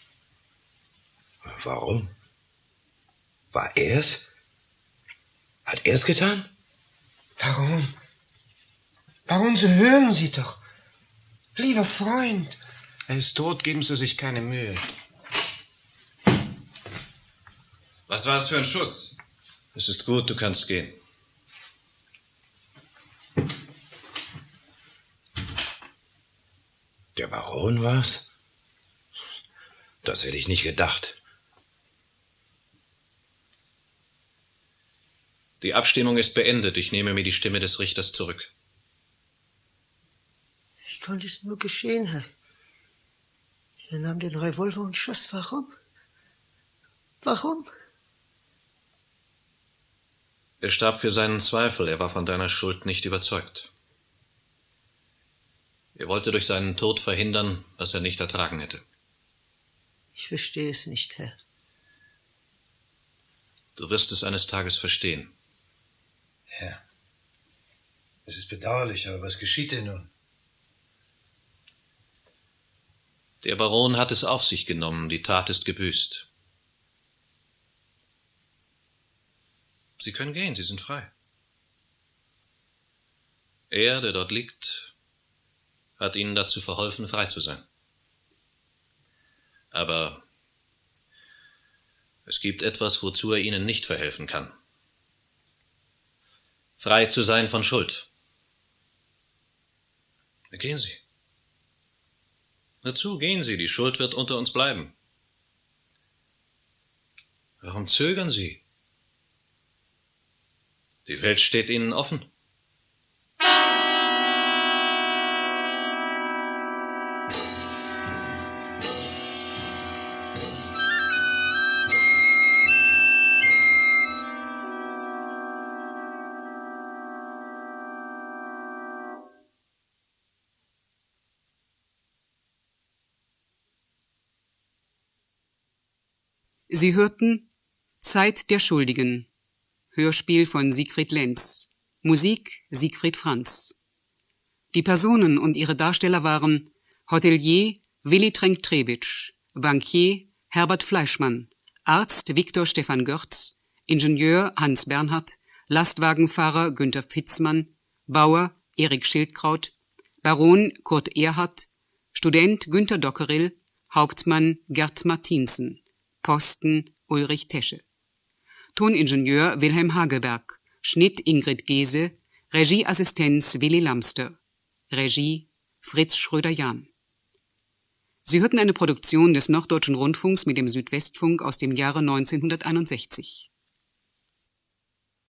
Warum? War er's? Hat er's getan? Warum? Warum, so hören Sie doch. Lieber Freund. Er ist tot, geben Sie sich keine Mühe. Was war das für ein Schuss? Es ist gut, du kannst gehen. Der Baron war's? Das hätte ich nicht gedacht. Die Abstimmung ist beendet. Ich nehme mir die Stimme des Richters zurück. Wie konnte es nur geschehen, Herr? Er nahm den Revolver und schoss. Warum? Warum? Er starb für seinen Zweifel. Er war von deiner Schuld nicht überzeugt. Er wollte durch seinen Tod verhindern, was er nicht ertragen hätte. Ich verstehe es nicht, Herr. Du wirst es eines Tages verstehen. Herr, es ist bedauerlich, aber was geschieht denn nun? Der Baron hat es auf sich genommen, die Tat ist gebüßt. Sie können gehen, Sie sind frei. Er, der dort liegt, hat Ihnen dazu verholfen, frei zu sein. Aber es gibt etwas, wozu er Ihnen nicht verhelfen kann. Frei zu sein von Schuld. Gehen Sie. Dazu gehen Sie, die Schuld wird unter uns bleiben. Warum zögern Sie? Die Welt steht Ihnen offen. Sie hörten Zeit der Schuldigen, Hörspiel von Siegfried Lenz, Musik Siegfried Franz. Die Personen und ihre Darsteller waren Hotelier Willi Trenk-Trebitsch, Bankier Herbert Fleischmann, Arzt Viktor Stefan Görz, Ingenieur Hans Bernhard, Lastwagenfahrer Günther Pfitzmann, Bauer Erik Schildkraut, Baron Kurt Erhardt, Student Günter Dockerill, Hauptmann Gerd Martinsen, Posten Ulrich Tesche. Toningenieur Wilhelm Hagelberg, Schnitt Ingrid Gese, Regieassistenz Willy Lamster, Regie Fritz Schröder-Jahn. Sie hörten eine Produktion des Norddeutschen Rundfunks mit dem Südwestfunk aus dem Jahre neunzehnhunderteinundsechzig.